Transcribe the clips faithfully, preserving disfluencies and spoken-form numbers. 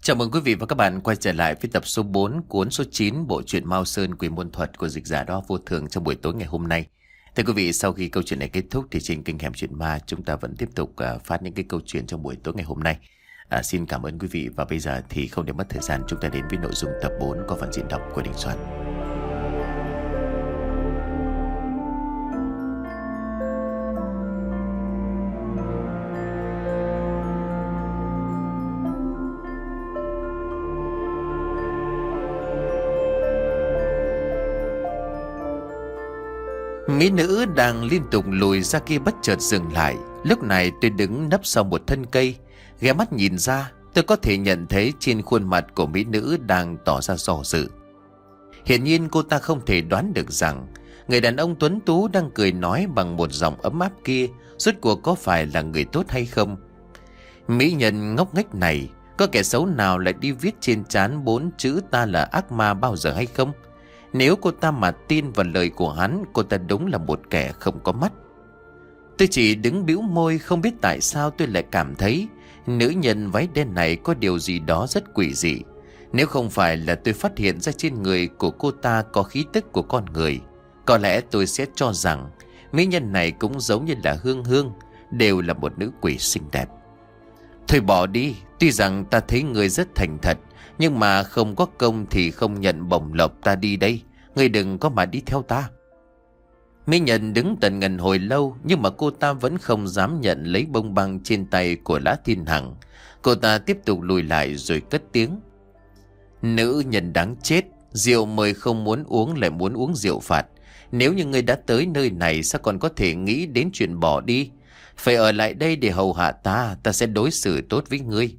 Chào mừng quý vị và các bạn quay trở lại với tập số bốn cuốn số chín bộ truyện Mao Sơn Quỷ Môn Thuật của dịch giả Đó Vô Thường trong buổi tối ngày hôm nay. Thưa quý vị, sau khi câu chuyện này kết thúc thì trên kênh Hẻm Chuyện Ma chúng ta vẫn tiếp tục uh, phát những cái câu chuyện trong buổi tối ngày hôm nay. Uh, xin cảm ơn quý vị và bây giờ thì không để mất thời gian chúng ta đến với nội dung tập bốn có phần diễn đọc của Đình Soạn. Mỹ nữ đang liên tục lùi ra kia bất chợt dừng lại. Lúc này tôi đứng nấp sau một thân cây, ghé mắt nhìn ra. Tôi có thể nhận thấy trên khuôn mặt của mỹ nữ đang tỏ ra do dự. Hiển nhiên cô ta không thể đoán được rằng người đàn ông tuấn tú đang cười nói bằng một giọng ấm áp kia rốt cuộc có phải là người tốt hay không. Mỹ nhân ngốc nghếch này, có kẻ xấu nào lại đi viết trên trán bốn chữ ta là ác ma bao giờ hay không? Nếu cô ta mà tin vào lời của hắn, cô ta đúng là một kẻ không có mắt. Tôi chỉ đứng bĩu môi, không biết tại sao tôi lại cảm thấy nữ nhân váy đen này có điều gì đó rất quỷ dị. Nếu không phải là tôi phát hiện ra trên người của cô ta có khí tức của con người, có lẽ tôi sẽ cho rằng mỹ nhân này cũng giống như là Hương Hương, đều là một nữ quỷ xinh đẹp. Thôi bỏ đi, tuy rằng ta thấy người rất thành thật, nhưng mà không có công thì không nhận bổng lộc, ta đi đây, ngươi đừng có mà đi theo ta. Mỹ nhân đứng tần ngần hồi lâu, nhưng mà cô ta vẫn không dám nhận lấy bông băng trên tay của Lã Thiên Hằng. Cô ta tiếp tục lùi lại rồi cất tiếng: Nữ nhân đáng chết, rượu mời không muốn uống lại muốn uống rượu phạt. Nếu như ngươi đã tới nơi này, sao còn có thể nghĩ đến chuyện bỏ đi? Phải ở lại đây để hầu hạ ta, ta sẽ đối xử tốt với ngươi.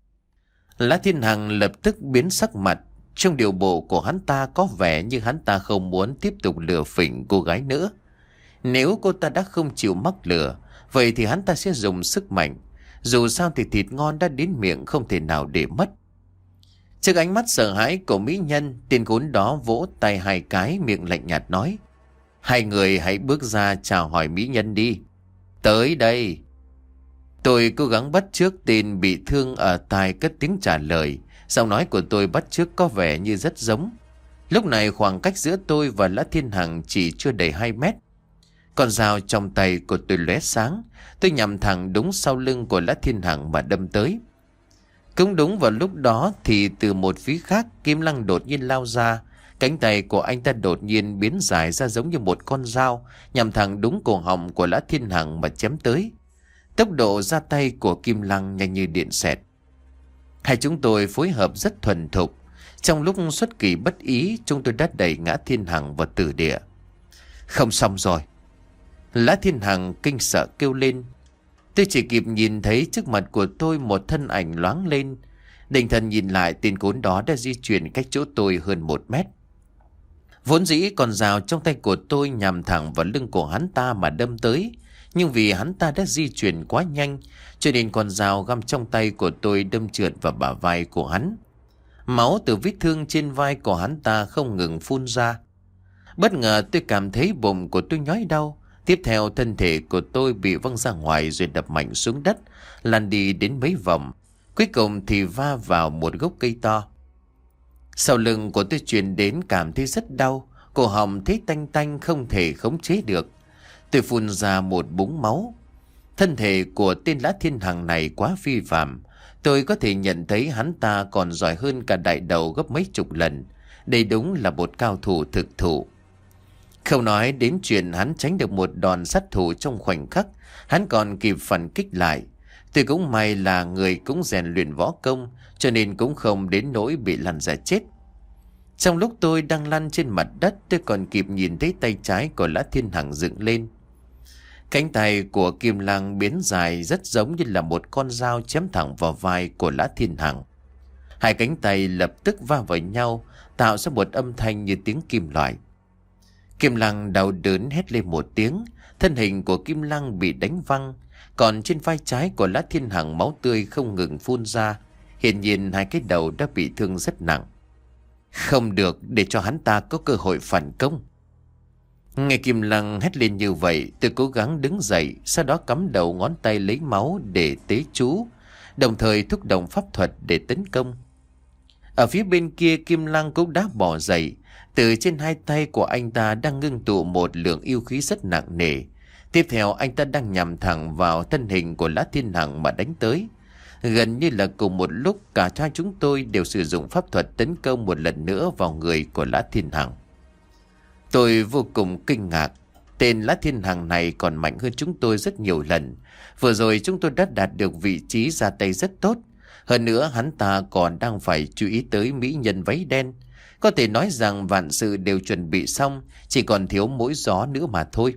Lã Thiên Hằng lập tức biến sắc mặt. Trong điều bộ của hắn ta có vẻ như hắn ta không muốn tiếp tục lừa phỉnh cô gái nữa. Nếu cô ta đã không chịu mắc lừa, vậy thì hắn ta sẽ dùng sức mạnh. Dù sao thì thịt ngon đã đến miệng, không thể nào để mất. Trước ánh mắt sợ hãi của mỹ nhân, tên khốn đó vỗ tay hai cái, miệng lạnh nhạt nói: Hai người hãy bước ra chào hỏi mỹ nhân đi. Tới đây. Tôi cố gắng bắt chước tên bị thương ở tai cất tiếng trả lời. Giọng nói của tôi bắt chước có vẻ như rất giống. Lúc này khoảng cách giữa tôi và Lã Thiên Hằng chỉ chưa đầy hai mét. Con dao trong tay của tôi lóe sáng. Tôi nhắm thẳng đúng sau lưng của Lã Thiên Hằng mà đâm tới. Cũng đúng vào lúc đó thì từ một phía khác, Kim Lăng đột nhiên lao ra. Cánh tay của anh ta đột nhiên biến dài ra giống như một con dao, nhắm thẳng đúng cổ họng của Lã Thiên Hằng mà chém tới. Tốc độ ra tay của Kim Lăng nhanh như điện xẹt. Hai chúng tôi phối hợp rất thuần thục. Trong lúc xuất kỳ bất ý, chúng tôi đã đẩy ngã Thiên Hằng vào tử địa. Không xong rồi. Lã Thiên Hằng kinh sợ kêu lên. Tôi chỉ kịp nhìn thấy trước mặt của tôi một thân ảnh loáng lên. Định thần nhìn lại, tên khốn đó đã di chuyển cách chỗ tôi hơn một mét. Vốn dĩ con dao trong tay của tôi nhằm thẳng vào lưng của hắn ta mà đâm tới. Nhưng vì hắn ta đã di chuyển quá nhanh, cho nên con dao găm trong tay của tôi đâm trượt vào bả vai của hắn. Máu từ vết thương trên vai của hắn ta không ngừng phun ra. Bất ngờ tôi cảm thấy bụng của tôi nhói đau. Tiếp theo thân thể của tôi bị văng ra ngoài rồi đập mạnh xuống đất, lăn đi đến mấy vòng. Cuối cùng thì va vào một gốc cây to. Sau lưng của tôi truyền đến cảm thấy rất đau. Cổ họng thấy tanh tanh không thể khống chế được. Tôi phun ra một búng máu. Thân thể của tên Lã Thiên Hằng này quá phi phàm. Tôi có thể nhận thấy hắn ta còn giỏi hơn cả đại đầu gấp mấy chục lần. Đây đúng là một cao thủ thực thụ. Không nói đến chuyện hắn tránh được một đòn sát thủ trong khoảnh khắc, hắn còn kịp phản kích lại. Tôi cũng may là người cũng rèn luyện võ công, cho nên cũng không đến nỗi bị lăn ra chết. Trong lúc tôi đang lăn trên mặt đất, tôi còn kịp nhìn thấy tay trái của Lã Thiên Hằng dựng lên. Cánh tay của Kim Lăng biến dài rất giống như là một con dao chém thẳng vào vai của Lã Thiên Hằng. Hai cánh tay lập tức va vào nhau, tạo ra một âm thanh như tiếng kim loại. Kim Lăng đau đớn hét lên một tiếng, thân hình của Kim Lăng bị đánh văng, còn trên vai trái của Lã Thiên Hằng máu tươi không ngừng phun ra. Hiển nhiên hai cái đầu đã bị thương rất nặng. Không được để cho hắn ta có cơ hội phản công. Nghe Kim Lăng hét lên như vậy, tôi cố gắng đứng dậy, sau đó cắm đầu ngón tay lấy máu để tế chú, đồng thời thúc động pháp thuật để tấn công. Ở phía bên kia Kim Lăng cũng đã bỏ dậy. Từ trên hai tay của anh ta đang ngưng tụ một lượng yêu khí rất nặng nề. Tiếp theo anh ta đang nhằm thẳng vào thân hình của Lã Thiên Hằng mà đánh tới. Gần như là cùng một lúc cả hai chúng tôi đều sử dụng pháp thuật tấn công một lần nữa vào người của Lã Thiên Hằng. Tôi vô cùng kinh ngạc. Tên Lã Thiên Hằng này còn mạnh hơn chúng tôi rất nhiều lần. Vừa rồi chúng tôi đã đạt được vị trí ra tay rất tốt. Hơn nữa hắn ta còn đang phải chú ý tới mỹ nhân váy đen. Có thể nói rằng vạn sự đều chuẩn bị xong, chỉ còn thiếu mỗi gió nữa mà thôi.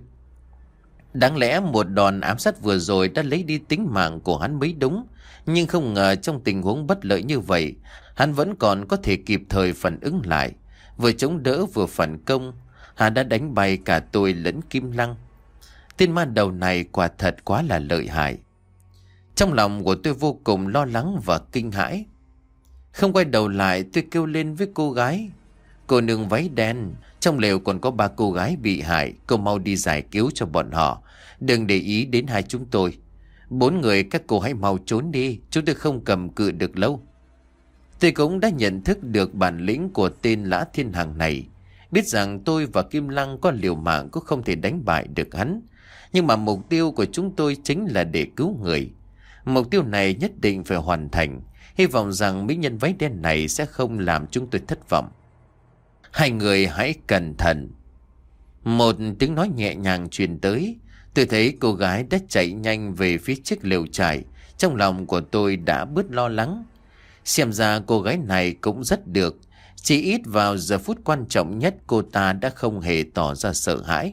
Đáng lẽ một đòn ám sát vừa rồi đã lấy đi tính mạng của hắn mới đúng. Nhưng không ngờ trong tình huống bất lợi như vậy, hắn vẫn còn có thể kịp thời phản ứng lại. Vừa chống đỡ vừa phản công, hắn đã đánh bay cả tôi lẫn Kim Lăng. Tên ma đầu này quả thật quá là lợi hại. Trong lòng của tôi vô cùng lo lắng và kinh hãi. Không quay đầu lại, tôi kêu lên với cô gái: "Cô nương váy đen, trong lều còn có ba cô gái bị hại, cô mau đi giải cứu cho bọn họ. Đừng để ý đến hai chúng tôi. Bốn người các cô hãy mau trốn đi, chúng tôi không cầm cự được lâu." Tôi cũng đã nhận thức được bản lĩnh của tên Lã Thiên Hằng này. Biết rằng tôi và Kim Lăng có liều mạng cũng không thể đánh bại được hắn. Nhưng mà mục tiêu của chúng tôi chính là để cứu người. Mục tiêu này nhất định phải hoàn thành. Hy vọng rằng mỹ nhân váy đen này sẽ không làm chúng tôi thất vọng. "Hai người hãy cẩn thận." Một tiếng nói nhẹ nhàng truyền tới. Tôi thấy cô gái đã chạy nhanh về phía chiếc lều trại. Trong lòng của tôi đã bớt lo lắng. Xem ra cô gái này cũng rất được. Chỉ ít vào giờ phút quan trọng nhất cô ta đã không hề tỏ ra sợ hãi.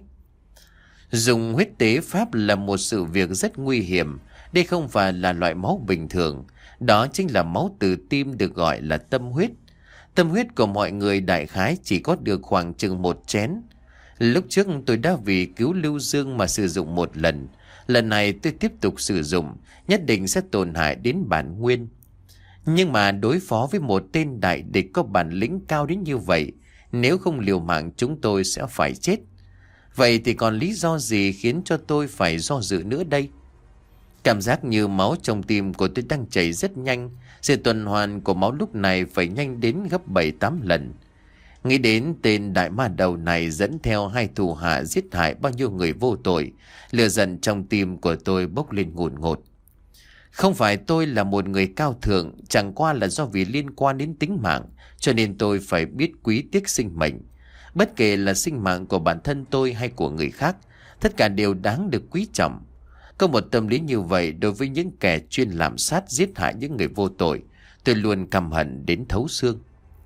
Dùng huyết tế pháp là một sự việc rất nguy hiểm. Đây không phải là loại máu bình thường. Đó chính là máu từ tim được gọi là tâm huyết. Tâm huyết của mọi người đại khái chỉ có được khoảng chừng một chén. Lúc trước tôi đã vì cứu Lưu Dương mà sử dụng một lần. Lần này tôi tiếp tục sử dụng, nhất định sẽ tổn hại đến bản nguyên. Nhưng mà đối phó với một tên đại địch có bản lĩnh cao đến như vậy, nếu không liều mạng chúng tôi sẽ phải chết. Vậy thì còn lý do gì khiến cho tôi phải do dự nữa đây? Cảm giác như máu trong tim của tôi đang chảy rất nhanh. Sự tuần hoàn của máu lúc này phải nhanh đến gấp bảy tám lần. Nghĩ đến tên đại ma đầu này dẫn theo hai thủ hạ giết hại bao nhiêu người vô tội, lửa giận trong tim của tôi bốc lên ngùn ngụt. Không phải tôi là một người cao thượng, chẳng qua là do vì liên quan đến tính mạng, cho nên tôi phải biết quý tiếc sinh mệnh. Bất kể là sinh mạng của bản thân tôi hay của người khác, tất cả đều đáng được quý trọng. Có một tâm lý như vậy đối với những kẻ chuyên làm sát giết hại những người vô tội, tôi luôn căm hận đến thấu xương.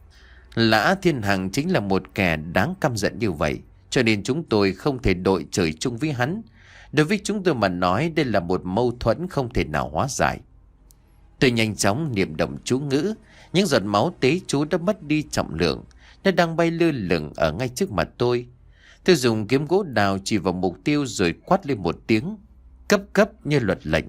Lã Thiên Hằng chính là một kẻ đáng căm giận như vậy, cho nên chúng tôi không thể đội trời chung với hắn. Đối với chúng tôi mà nói, đây là một mâu thuẫn không thể nào hóa giải. Tôi nhanh chóng niệm động chú ngữ, những giọt máu tế chú đã mất đi trọng lượng, nó đang bay lơ lửng ở ngay trước mặt tôi. Tôi dùng kiếm gỗ đào chỉ vào mục tiêu rồi quát lên một tiếng, cấp cấp như luật lệnh.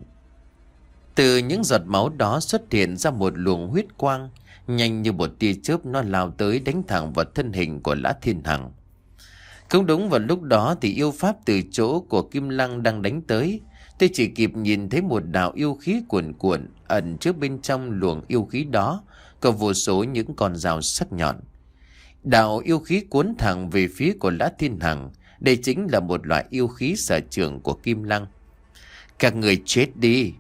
Từ những giọt máu đó xuất hiện ra một luồng huyết quang, nhanh như một tia chớp nó lao tới đánh thẳng vào thân hình của Lã Thiên Hằng. Cũng đúng vào lúc đó thì yêu pháp từ chỗ của Kim Lăng đang đánh tới. Tôi chỉ kịp nhìn thấy một đạo yêu khí cuồn cuộn, ẩn trước bên trong luồng yêu khí đó có vô số những con dao sắc nhọn. Đạo yêu khí cuốn thẳng về phía của Lã Thiên Hằng. Đây chính là một loại yêu khí sở trường của Kim Lăng. "Các người chết đi!"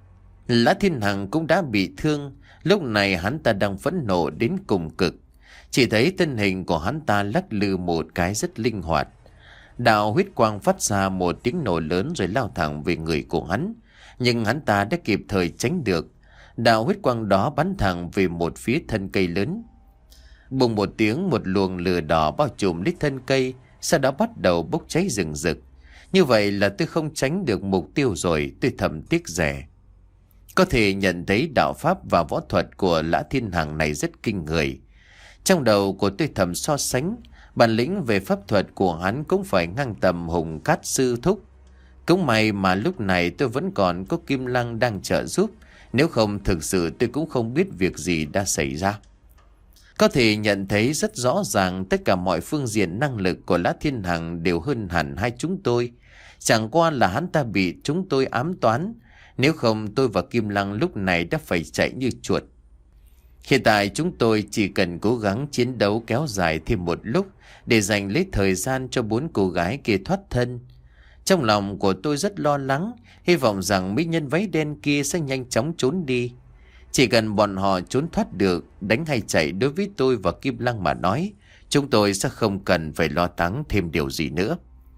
Lã Thiên Hằng cũng đã bị thương. Lúc này hắn ta đang phẫn nộ đến cùng cực. Chỉ thấy thân hình của hắn ta lắc lư một cái rất linh hoạt. Đạo huyết quang phát ra một tiếng nổ lớn rồi lao thẳng về người của hắn. Nhưng hắn ta đã kịp thời tránh được. Đạo huyết quang đó bắn thẳng về một phía thân cây lớn. Bùng một tiếng, một luồng lửa đỏ bao trùm lấy thân cây, sau đó bắt đầu bốc cháy rừng rực. Như vậy là tôi không tránh được mục tiêu rồi, tôi thầm tiếc rẻ. Có thể nhận thấy đạo pháp và võ thuật của Lã Thiên Hằng này rất kinh người. Trong đầu của tôi thầm so sánh, bản lĩnh về pháp thuật của hắn cũng phải ngang tầm Hùng Cát sư thúc. Cũng may mà lúc này tôi vẫn còn có Kim Lăng đang trợ giúp, nếu không thực sự tôi cũng không biết việc gì đã xảy ra. Có thể nhận thấy rất rõ ràng tất cả mọi phương diện năng lực của Lã Thiên Hằng đều hơn hẳn hai chúng tôi. Chẳng qua là hắn ta bị chúng tôi ám toán, nếu không tôi và Kim Lăng lúc này đã phải chạy như chuột. Hiện tại chúng tôi chỉ cần cố gắng chiến đấu kéo dài thêm một lúc để dành lấy thời gian cho bốn cô gái kia thoát thân. Trong lòng của tôi rất lo lắng, hy vọng rằng mỹ nhân váy đen kia sẽ nhanh chóng trốn đi. Chỉ cần bọn họ trốn thoát được, đánh hay chạy đối với tôi và Kim Lăng mà nói, chúng tôi sẽ không cần phải lo lắng thêm điều gì nữa.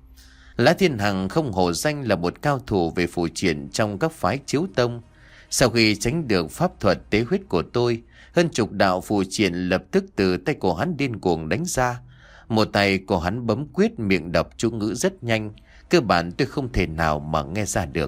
Lã Thiên Hằng không hổ danh là một cao thủ về phù triện trong các phái chiếu tông. Sau khi tránh được pháp thuật tế huyết của tôi, hơn chục đạo phù triện lập tức từ tay của hắn điên cuồng đánh ra. Một tay của hắn bấm quyết, miệng đọc chú ngữ rất nhanh, cơ bản tôi không thể nào mà nghe ra được.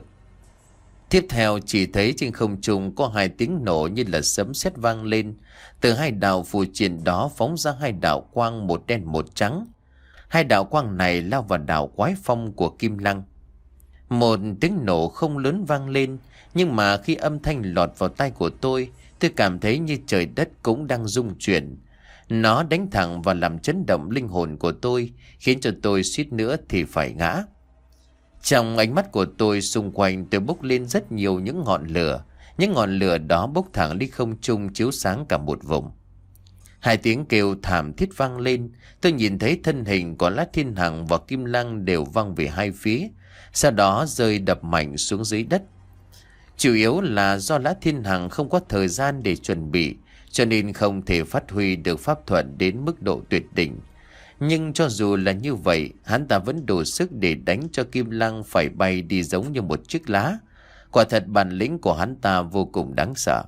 Tiếp theo chỉ thấy trên không trung có hai tiếng nổ như là sấm sét vang lên. Từ hai đạo phù triện đó phóng ra hai đạo quang, một đen một trắng. Hai đạo quang này lao vào đạo quái phong của Kim Lăng. Một tiếng nổ không lớn vang lên, nhưng mà khi âm thanh lọt vào tai của tôi, tôi cảm thấy như trời đất cũng đang rung chuyển. Nó đánh thẳng và làm chấn động linh hồn của tôi, khiến cho tôi suýt nữa thì phải ngã. Trong ánh mắt của tôi, xung quanh tôi bốc lên rất nhiều những ngọn lửa. Những ngọn lửa đó bốc thẳng đi không trung, chiếu sáng cả một vùng. Hai tiếng kêu thảm thiết vang lên. Tôi nhìn thấy thân hình của Lã Thiên Hằng và Kim Lăng đều văng về hai phía, sau đó rơi đập mạnh xuống dưới đất. Chủ yếu là do Lã Thiên Hằng không có thời gian để chuẩn bị, cho nên không thể phát huy được pháp thuật đến mức độ tuyệt đỉnh. Nhưng cho dù là như vậy, hắn ta vẫn đủ sức để đánh cho Kim Lăng phải bay đi giống như một chiếc lá. Quả thật bản lĩnh của hắn ta vô cùng đáng sợ.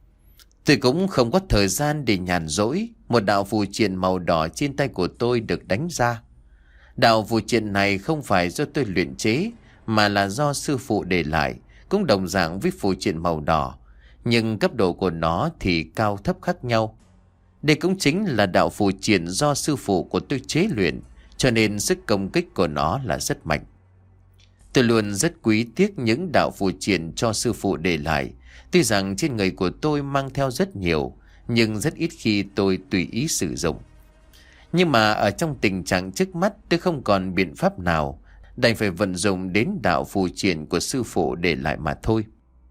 Tôi cũng không có thời gian để nhàn rỗi. Một đạo phù triện màu đỏ trên tay của tôi được đánh ra. Đạo phù triện này không phải do tôi luyện chế, mà là do sư phụ để lại, cũng đồng dạng với phù triện màu đỏ, nhưng cấp độ của nó thì cao thấp khác nhau. Đây cũng chính là đạo phù triện do sư phụ của tôi chế luyện, cho nên sức công kích của nó là rất mạnh. Tôi luôn rất quý tiếc những đạo phù triện cho sư phụ để lại. Tuy rằng trên người của tôi mang theo rất nhiều, nhưng rất ít khi tôi tùy ý sử dụng. Nhưng mà ở trong tình trạng trước mắt, tôi không còn biện pháp nào, đành phải vận dụng đến đạo phù triện của sư phụ để lại mà thôi.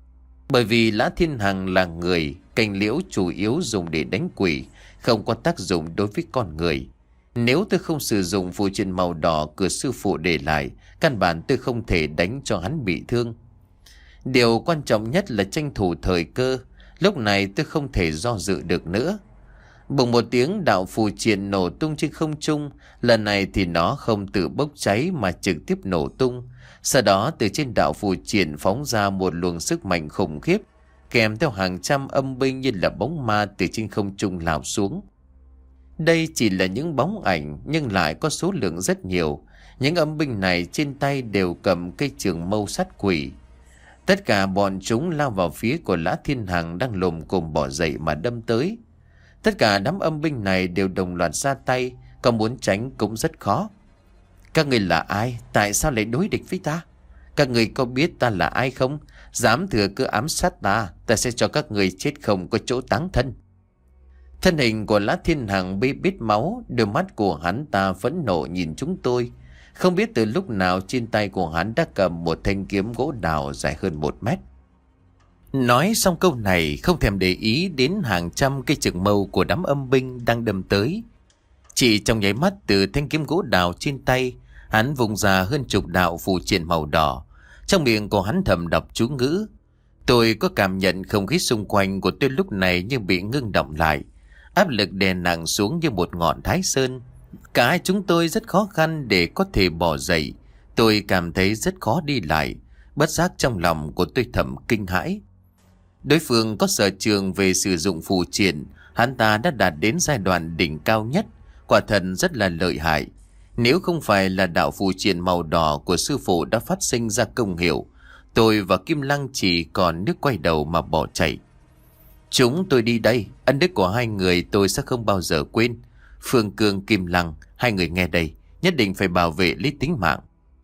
Bởi vì Lã Thiên Hằng là người, cành liễu chủ yếu dùng để đánh quỷ, không có tác dụng đối với con người. Nếu tôi không sử dụng phù triện màu đỏ của sư phụ để lại, căn bản tôi không thể đánh cho hắn bị thương. Điều quan trọng nhất là tranh thủ thời cơ. Lúc này tôi không thể do dự được nữa. Bùng một tiếng, đạo phù triện nổ tung trên không trung. Lần này thì nó không tự bốc cháy mà trực tiếp nổ tung. Sau đó từ trên đạo phù triện phóng ra một luồng sức mạnh khủng khiếp, kèm theo hàng trăm âm binh như là bóng ma từ trên không trung lao xuống. Đây chỉ là những bóng ảnh, nhưng lại có số lượng rất nhiều. Những âm binh này trên tay đều cầm cây trường mâu sát quỷ. Tất cả bọn chúng lao vào phía của Lã Thiên Hằng đang lồm cồm bỏ dậy mà đâm tới. Tất cả đám âm binh này đều đồng loạt ra tay, có muốn tránh cũng rất khó. Các người là ai? Tại sao lại đối địch với ta? Các người có biết ta là ai không? Dám thừa cơ ám sát ta, ta sẽ cho các người chết không có chỗ táng thân. Thân hình của Lã Thiên Hằng bê bít máu, đôi mắt của hắn ta phẫn nộ nhìn chúng tôi. Không biết từ lúc nào trên tay của hắn đã cầm một thanh kiếm gỗ đào dài hơn một mét. Nói xong câu này, không thèm để ý đến hàng trăm cây trường mâu của đám âm binh đang đâm tới. Chỉ trong nháy mắt, từ thanh kiếm gỗ đào trên tay, hắn vùng ra hơn chục đạo phù triện màu đỏ. Trong miệng của hắn thầm đọc chú ngữ. Tôi có cảm nhận không khí xung quanh của tôi lúc này như bị ngưng động lại, áp lực đè nặng xuống như một ngọn thái sơn. Cả hai chúng tôi rất khó khăn để có thể bỏ dậy. Tôi cảm thấy rất khó đi lại. Bất giác trong lòng của tôi thầm kinh hãi. Đối phương có sở trường về sử dụng phù triện, hắn ta đã đạt đến giai đoạn đỉnh cao nhất, quả thật rất là lợi hại. Nếu không phải là đạo phù triện màu đỏ của sư phụ đã phát sinh ra công hiệu, tôi và Kim Lăng chỉ còn nước quay đầu mà bỏ chạy. Chúng tôi đi đây, ân đức của hai người tôi sẽ không bao giờ quên. Phương Cương, Kim Lăng, hai người nghe đây, nhất định phải bảo vệ lấy tính mạng.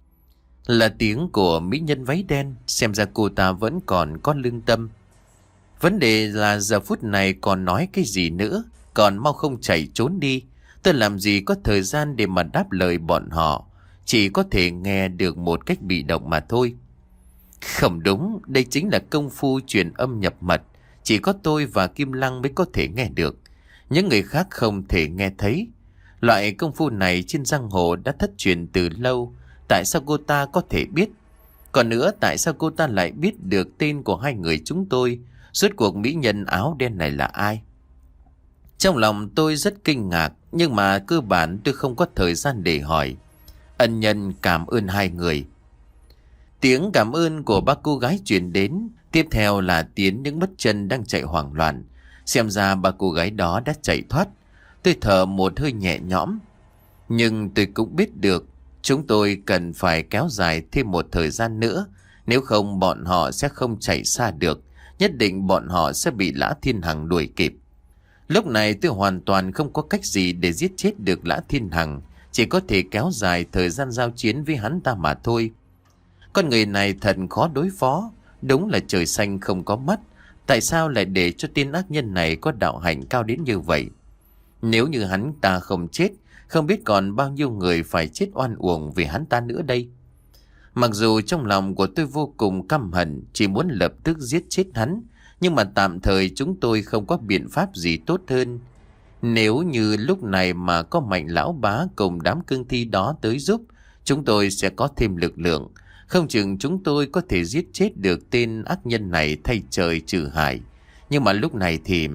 Là tiếng của mỹ nhân váy đen, xem ra cô ta vẫn còn có lương tâm. Vấn đề là giờ phút này còn nói cái gì nữa, còn mau không chạy trốn đi. Tôi làm gì có thời gian để mà đáp lời bọn họ, chỉ có thể nghe được một cách bị động mà thôi. Không đúng, đây chính là công phu truyền âm nhập mật. chỉ có tôi và Kim Lăng mới có thể nghe được. Những người khác không thể nghe thấy. Loại công phu này trên giang hồ đã thất truyền từ lâu. Tại sao cô ta có thể biết? Còn nữa, tại sao cô ta lại biết được tên của hai người chúng tôi? Rốt cuộc mỹ nhân áo đen này là ai? Trong lòng tôi rất kinh ngạc, nhưng mà cơ bản tôi không có thời gian để hỏi. Ân nhân cảm ơn hai người. Tiếng cảm ơn của ba cô gái truyền đến. Tiếp theo là tiếng những bước chân đang chạy hoảng loạn. Xem ra ba cô gái đó đã chạy thoát. Tôi thở một hơi nhẹ nhõm. Nhưng tôi cũng biết được chúng tôi cần phải kéo dài thêm một thời gian nữa. Nếu không bọn họ sẽ không chạy xa được. Nhất định bọn họ sẽ bị Lã Thiên Hằng đuổi kịp. Lúc này tôi hoàn toàn không có cách gì để giết chết được Lã Thiên Hằng. Chỉ có thể kéo dài thời gian giao chiến với hắn ta mà thôi. Con người này thật khó đối phó. Đúng là trời xanh không có mắt. Tại sao lại để cho tên ác nhân này có đạo hạnh cao đến như vậy? Nếu như hắn ta không chết, không biết còn bao nhiêu người phải chết oan uổng vì hắn ta nữa đây. Mặc dù trong lòng của tôi vô cùng căm hận, chỉ muốn lập tức giết chết hắn, nhưng mà tạm thời chúng tôi không có biện pháp gì tốt hơn. Nếu như lúc này mà có Mạnh lão bá cùng đám cương thi đó tới giúp, chúng tôi sẽ có thêm lực lượng. Không chừng chúng tôi có thể giết chết được tên ác nhân này thay trời trừ hại. Nhưng mà lúc này thì...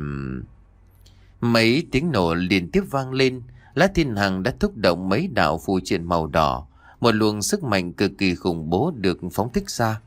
Mấy tiếng nổ liên tiếp vang lên. Lã Thiên Hằng đã thúc động mấy đạo phù triện màu đỏ. Một luồng sức mạnh cực kỳ khủng bố được phóng thích ra.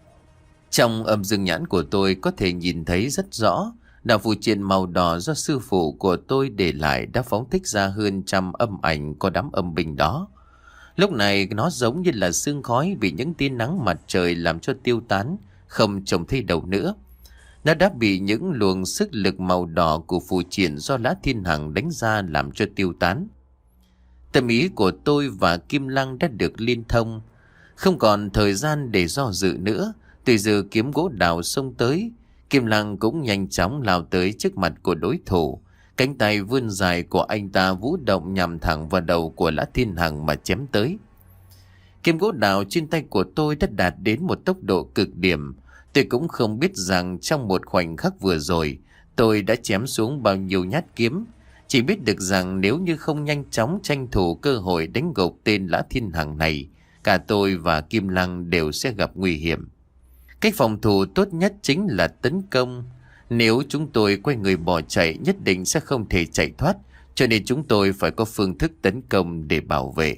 Trong âm dương nhãn của tôi có thể nhìn thấy rất rõ. Đạo phù triện màu đỏ do sư phụ của tôi để lại đã phóng thích ra hơn trăm âm ảnh có đám âm binh đó. Lúc này nó giống như là sương khói bị những tia nắng mặt trời làm cho tiêu tán, không trông thấy đâu nữa. Nó đã bị những luồng sức lực màu đỏ của phù triện do Lã Thiên Hằng đánh ra làm cho tiêu tán. Tâm ý của tôi và Kim Lăng đã được liên thông. Không còn thời gian để do dự nữa. Từ giờ kiếm gỗ đào xông tới, Kim Lăng cũng nhanh chóng lao tới trước mặt của đối thủ. Cánh tay vươn dài của anh ta vũ động nhằm thẳng vào đầu của Lã Thiên Hằng mà chém tới. Kiếm gỗ đào trên tay của tôi đã đạt đến một tốc độ cực điểm. Tôi cũng không biết rằng trong một khoảnh khắc vừa rồi tôi đã chém xuống bao nhiêu nhát kiếm. Chỉ biết được rằng nếu như không nhanh chóng tranh thủ cơ hội đánh gục tên Lã Thiên Hằng này, cả tôi và Kim Lăng đều sẽ gặp nguy hiểm. Cách phòng thủ tốt nhất chính là tấn công. Nếu chúng tôi quay người bỏ chạy nhất định sẽ không thể chạy thoát, cho nên chúng tôi phải có phương thức tấn công để bảo vệ.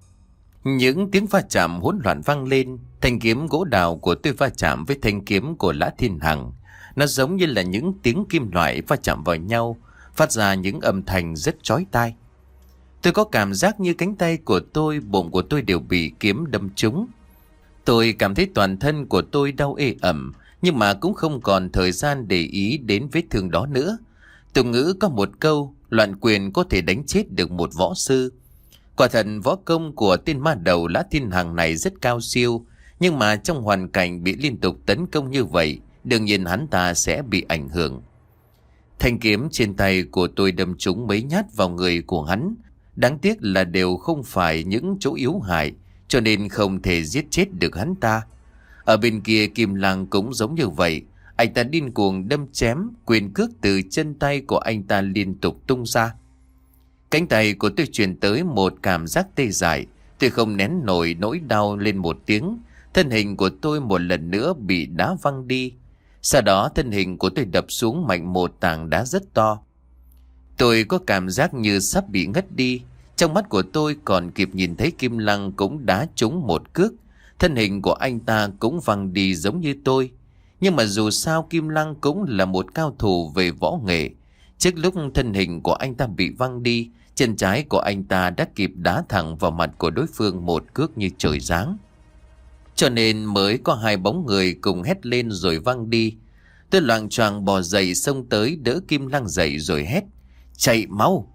Những tiếng va chạm hỗn loạn vang lên. Thanh kiếm gỗ đào của tôi va chạm với thanh kiếm của Lã Thiên Hằng. Nó giống như là những tiếng kim loại va chạm vào nhau, phát ra những âm thanh rất chói tai. Tôi có cảm giác như cánh tay của tôi, bụng của tôi đều bị kiếm đâm trúng. Tôi cảm thấy toàn thân của tôi đau ê ẩm, nhưng mà cũng không còn thời gian để ý đến vết thương đó nữa. Tục ngữ có một câu, loạn quyền có thể đánh chết được một võ sư. Quả thật võ công của tên ma đầu Lã Thiên Hằng này rất cao siêu, nhưng mà trong hoàn cảnh bị liên tục tấn công như vậy, đương nhiên hắn ta sẽ bị ảnh hưởng. Thanh kiếm trên tay của tôi đâm trúng mấy nhát vào người của hắn. Đáng tiếc là đều không phải những chỗ yếu hại, cho nên không thể giết chết được hắn ta. Ở bên kia Kim Lăng cũng giống như vậy. Anh ta điên cuồng đâm chém, quyền cước từ chân tay của anh ta liên tục tung ra. Cánh tay của tôi truyền tới một cảm giác tê dại. Tôi không nén nổi nỗi đau lên một tiếng. Thân hình của tôi một lần nữa bị đá văng đi. Sau đó thân hình của tôi đập xuống mạnh một tảng đá rất to. Tôi có cảm giác như sắp bị ngất đi. Trong mắt của tôi còn kịp nhìn thấy Kim Lăng cũng đá trúng một cước. Thân hình của anh ta cũng văng đi giống như tôi. Nhưng mà dù sao Kim Lăng cũng là một cao thủ về võ nghệ. Trước lúc thân hình của anh ta bị văng đi, chân trái của anh ta đã kịp đá thẳng vào mặt của đối phương một cước như trời giáng. Cho nên mới có hai bóng người cùng hét lên rồi văng đi. Tôi loạng choạng bò dậy xông tới đỡ Kim Lăng dậy rồi hét: "Chạy mau!"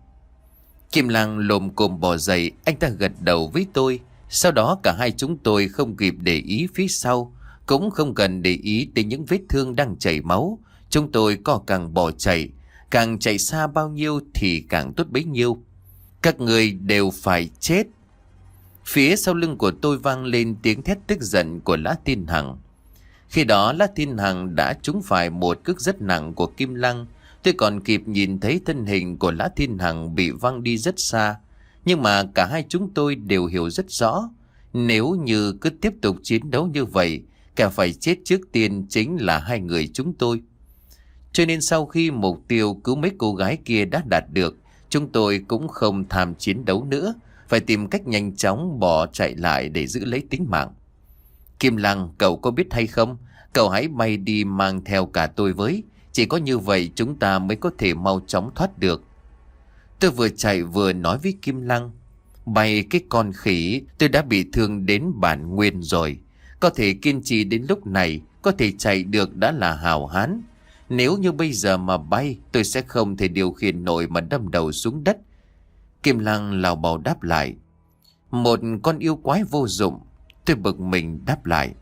Kim Lăng lồm cồm bò dậy, anh ta gật đầu với tôi. Sau đó cả hai chúng tôi không kịp để ý phía sau, cũng không cần để ý đến những vết thương đang chảy máu. Chúng tôi có càng bỏ chạy, càng chạy xa bao nhiêu thì càng tốt bấy nhiêu. Các người đều phải chết. Phía sau lưng của tôi vang lên tiếng thét tức giận của Lã Thiên Hằng. Khi đó Lã Thiên Hằng đã trúng phải một cước rất nặng của Kim Lăng. Tôi còn kịp nhìn thấy thân hình của Lã Thiên Hằng bị văng đi rất xa. Nhưng mà cả hai chúng tôi đều hiểu rất rõ, nếu như cứ tiếp tục chiến đấu như vậy, kẻ phải chết trước tiên chính là hai người chúng tôi. Cho nên sau khi mục tiêu cứu mấy cô gái kia đã đạt được, chúng tôi cũng không tham chiến đấu nữa, phải tìm cách nhanh chóng bỏ chạy lại để giữ lấy tính mạng. Kim Lăng, cậu có biết hay không? Cậu hãy bay đi mang theo cả tôi với. Chỉ có như vậy chúng ta mới có thể mau chóng thoát được. Tôi vừa chạy vừa nói với Kim Lăng. Bay cái con khỉ, tôi đã bị thương đến bản nguyên rồi. Có thể kiên trì đến lúc này, có thể chạy được đã là hào hán. Nếu như bây giờ mà bay, tôi sẽ không thể điều khiển nổi mà đâm đầu xuống đất. Kim Lăng lào bào đáp lại. Một con yêu quái vô dụng. Tôi bực mình đáp lại.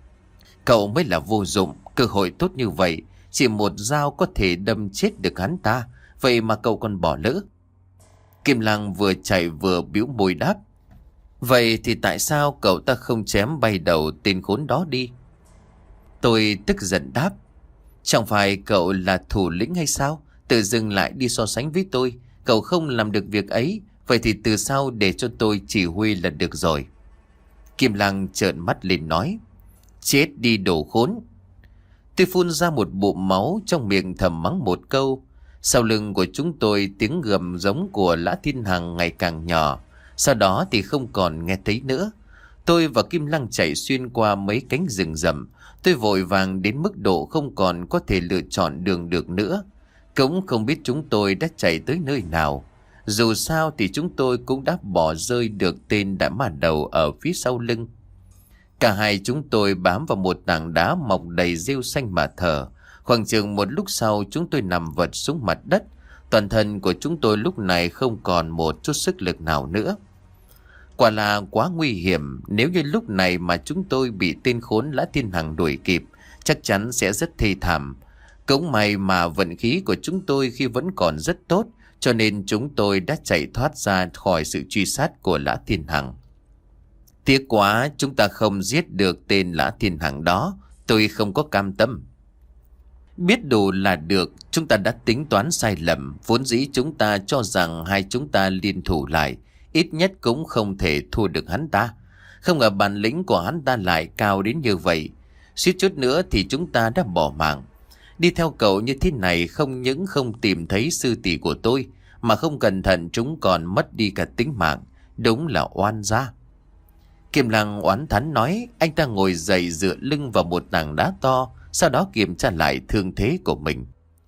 Cậu mới là vô dụng, cơ hội tốt như vậy, chỉ một dao có thể đâm chết được hắn ta, vậy mà cậu còn bỏ lỡ. Kim Lăng vừa chạy vừa bĩu môi đáp. Vậy thì tại sao cậu ta không chém bay đầu tên khốn đó đi? Tôi tức giận đáp. Chẳng phải cậu là thủ lĩnh hay sao? Tự dưng lại đi so sánh với tôi. Cậu không làm được việc ấy, vậy thì từ sau để cho tôi chỉ huy là được rồi. Kim Lăng trợn mắt lên nói. Chết đi đồ khốn. Tôi phun ra một bụng máu, trong miệng thầm mắng một câu. Sau lưng của chúng tôi tiếng gầm giống của Lã Thiên Hằng ngày càng nhỏ. Sau đó thì không còn nghe thấy nữa. Tôi và Kim Lăng chạy xuyên qua mấy cánh rừng rậm. Tôi vội vàng đến mức độ không còn có thể lựa chọn đường được nữa. Cũng không biết chúng tôi đã chạy tới nơi nào. Dù sao thì chúng tôi cũng đã bỏ rơi được tên đã mà đầu ở phía sau lưng. Cả hai chúng tôi bám vào một tảng đá mọc đầy rêu xanh mà thở. Khoảng chừng một lúc sau chúng tôi nằm vật xuống mặt đất. Toàn thân của chúng tôi lúc này không còn một chút sức lực nào nữa. Quả là quá nguy hiểm. Nếu như lúc này mà chúng tôi bị tên khốn Lã Thiên Hằng đuổi kịp, chắc chắn sẽ rất thê thảm. Cũng may mà vận khí của chúng tôi khi vẫn còn rất tốt, cho nên chúng tôi đã chạy thoát ra khỏi sự truy sát của Lã Thiên Hằng. Tiếc quá chúng ta không giết được tên Lã Thiên Hằng đó. Tôi không có cam tâm. Biết đủ là được. Chúng ta đã tính toán sai lầm. Vốn dĩ chúng ta cho rằng hai chúng ta liên thủ lại, ít nhất cũng không thể thua được hắn ta. Không ngờ bản lĩnh của hắn ta lại cao đến như vậy. Suýt chút nữa thì chúng ta đã bỏ mạng. Đi theo cậu như thế này không những không tìm thấy sư tỷ của tôi, mà không cẩn thận chúng còn mất đi cả tính mạng. Đúng là oan gia. Kim Lăng oán thán nói. Anh ta ngồi dậy dựa lưng vào một tảng đá to, sau đó kiểm tra lại thương thế của mình.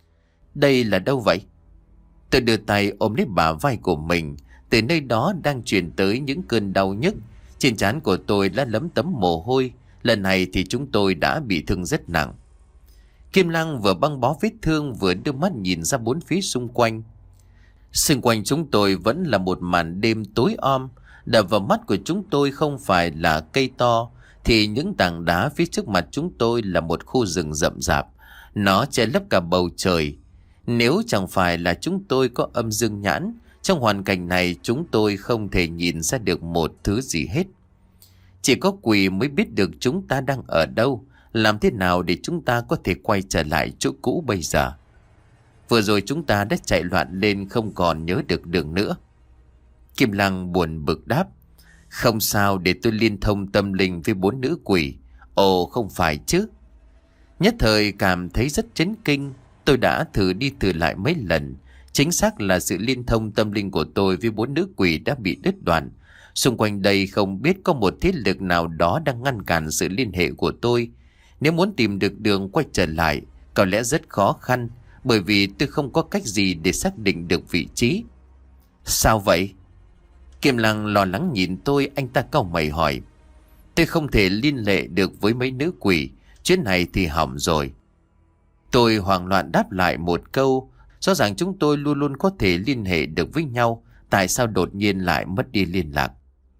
Đây là đâu vậy? Tôi đưa tay ôm lấy bả vai của mình. Từ nơi đó đang truyền tới những cơn đau nhức. Trên trán của tôi đã lấm tấm mồ hôi. Lần này thì chúng tôi đã bị thương rất nặng. Kim Lăng vừa băng bó vết thương vừa đưa mắt nhìn ra bốn phía xung quanh. Xung quanh chúng tôi vẫn là một màn đêm tối om. Đập vào mắt của chúng tôi không phải là cây to, thì những tảng đá phía trước mặt chúng tôi là một khu rừng rậm rạp. Nó che lấp cả bầu trời. Nếu chẳng phải là chúng tôi có âm dương nhãn, trong hoàn cảnh này chúng tôi không thể nhìn ra được một thứ gì hết. Chỉ có quỷ mới biết được chúng ta đang ở đâu, làm thế nào để chúng ta có thể quay trở lại chỗ cũ bây giờ. Vừa rồi chúng ta đã chạy loạn lên không còn nhớ được đường nữa. Kim Lăng buồn bực đáp. Không sao, để tôi liên thông tâm linh với bốn nữ quỷ. Ồ không phải chứ. Nhất thời cảm thấy rất chấn kinh. Tôi đã thử đi thử lại mấy lần. Chính xác là sự liên thông tâm linh của tôi với bốn nữ quỷ đã bị đứt đoạn. Xung quanh đây không biết có một thế lực nào đó đang ngăn cản sự liên hệ của tôi. Nếu muốn tìm được đường quay trở lại, có lẽ rất khó khăn, bởi vì tôi không có cách gì để xác định được vị trí. Sao vậy? Kim Lăng lo lắng nhìn tôi, anh ta cau mày hỏi. Tôi không thể liên hệ được với mấy nữ quỷ, chuyến này thì hỏng rồi. Tôi hoảng loạn đáp lại một câu. Rõ ràng chúng tôi luôn luôn có thể liên hệ được với nhau, tại sao đột nhiên lại mất đi liên lạc?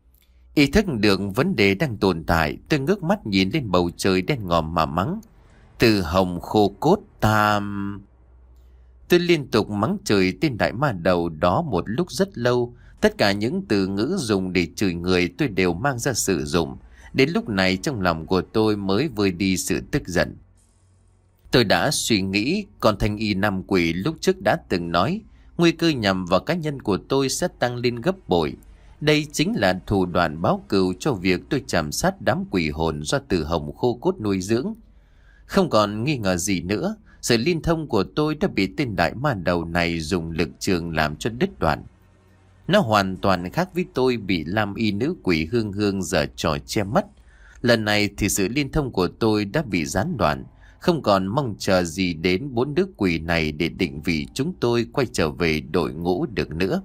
Ý thức được vấn đề đang tồn tại, tôi ngước mắt nhìn lên bầu trời đen ngòm mà mắng. Từ hồng khô cốt tam... Tôi liên tục mắng chửi tên đại ma đầu đó một lúc rất lâu. Tất cả những từ ngữ dùng để chửi người tôi đều mang ra sử dụng. Đến lúc này trong lòng của tôi mới vơi đi sự tức giận. Tôi đã suy nghĩ con thanh y nam quỷ lúc trước đã từng nói nguy cơ nhằm vào cá nhân của tôi sẽ tăng lên gấp bội. Đây chính là thủ đoạn báo cừu cho việc tôi chạm sát đám quỷ hồn do Từ Hồng khô cốt nuôi dưỡng. Không còn nghi ngờ gì nữa, sự liên thông của tôi đã bị tên đại ma đầu này dùng lực trường làm cho đứt đoạn. Nó hoàn toàn khác với tôi bị Lam y nữ quỷ Hương Hương giở trò che mắt. Lần này thì sự liên thông của tôi đã bị gián đoạn, không còn mong chờ gì đến bốn nữ quỷ này để định vị chúng tôi quay trở về đội ngũ được nữa.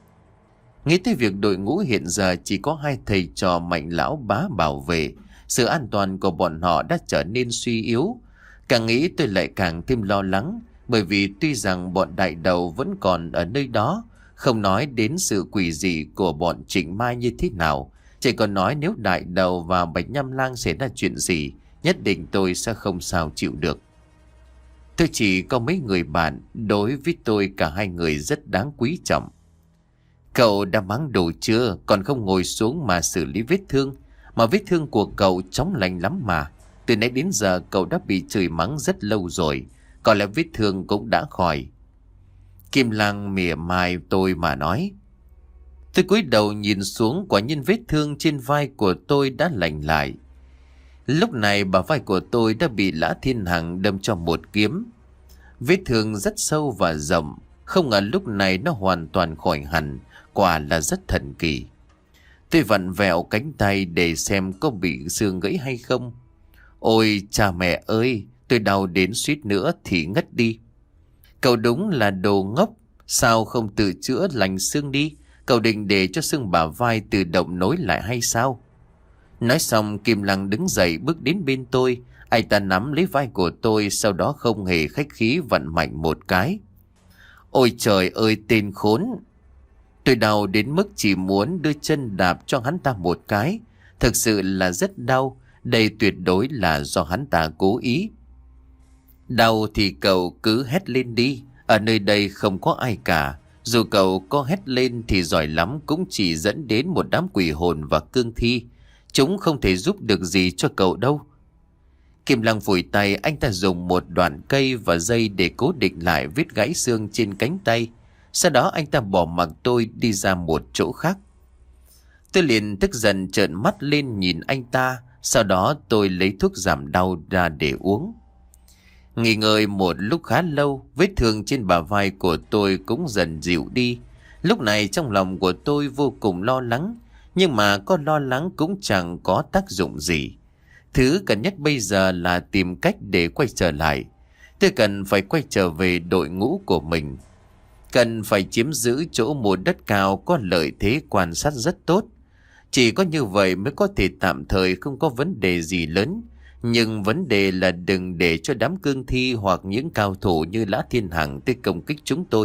Nghĩ tới việc đội ngũ hiện giờ chỉ có hai thầy trò Mạnh lão bá bảo vệ, sự an toàn của bọn họ đã trở nên suy yếu. Càng nghĩ tôi lại càng thêm lo lắng, bởi vì tuy rằng bọn đại đầu vẫn còn ở nơi đó, không nói đến sự quỷ dị của bọn Trịnh Mai như thế nào, chỉ còn nói nếu đại đầu và Bạch Nham Lang xảy ra chuyện gì, nhất định tôi sẽ không sao chịu được. Tôi chỉ có mấy người bạn, đối với tôi cả hai người rất đáng quý trọng. Cậu đã mắng đủ chưa, còn không ngồi xuống mà xử lý vết thương? Mà vết thương của cậu chóng lành lắm mà. Từ nãy đến giờ cậu đã bị chửi mắng rất lâu rồi, có lẽ vết thương cũng đã khỏi. Kim Lang mỉa mai tôi mà nói. Tôi cúi đầu nhìn xuống, quả nhiên vết thương trên vai của tôi đã lành lại. Lúc này bả vai của tôi đã bị Lã Thiên Hằng đâm cho một kiếm. Vết thương rất sâu và rộng, không ngờ lúc này nó hoàn toàn khỏi hẳn, quả là rất thần kỳ. Tôi vặn vẹo cánh tay để xem có bị xương gãy hay không. Ôi cha mẹ ơi, tôi đau đến suýt nữa thì ngất đi. Cậu đúng là đồ ngốc, sao không tự chữa lành xương đi? Cậu định để cho xương bả vai tự động nối lại hay sao? Nói xong Kim Lăng đứng dậy bước đến bên tôi. Anh ta nắm lấy vai của tôi, sau đó không hề khách khí vặn mạnh một cái. Ôi trời ơi tên khốn! Tôi đau đến mức chỉ muốn đưa chân đạp cho hắn ta một cái. Thực sự là rất đau. Đây tuyệt đối là do hắn ta cố ý. Đau thì cậu cứ hét lên đi. Ở nơi đây không có ai cả. Dù cậu có hét lên thì giỏi lắm cũng chỉ dẫn đến một đám quỷ hồn và cương thi. Chúng không thể giúp được gì cho cậu đâu. Kim Lăng phủi tay, anh ta dùng một đoạn cây và dây để cố định lại vết gãy xương trên cánh tay. Sau đó anh ta bỏ mặc tôi đi ra một chỗ khác. Tôi liền tức giận trợn mắt lên nhìn anh ta. Sau đó tôi lấy thuốc giảm đau ra để uống. Nghỉ ngơi một lúc khá lâu, vết thương trên bả vai của tôi cũng dần dịu đi. Lúc này trong lòng của tôi vô cùng lo lắng. Nhưng mà có lo lắng cũng chẳng có tác dụng gì. Thứ cần nhất bây giờ là tìm cách để quay trở lại. Tôi cần phải quay trở về đội ngũ của mình. Cần phải chiếm giữ chỗ một đất cao có lợi thế quan sát rất tốt. Chỉ có như vậy mới có thể tạm thời không có vấn đề gì lớn. Nhưng vấn đề là đừng để cho đám cương thi hoặc những cao thủ như Lã Thiên Hằng tới công kích chúng tôi.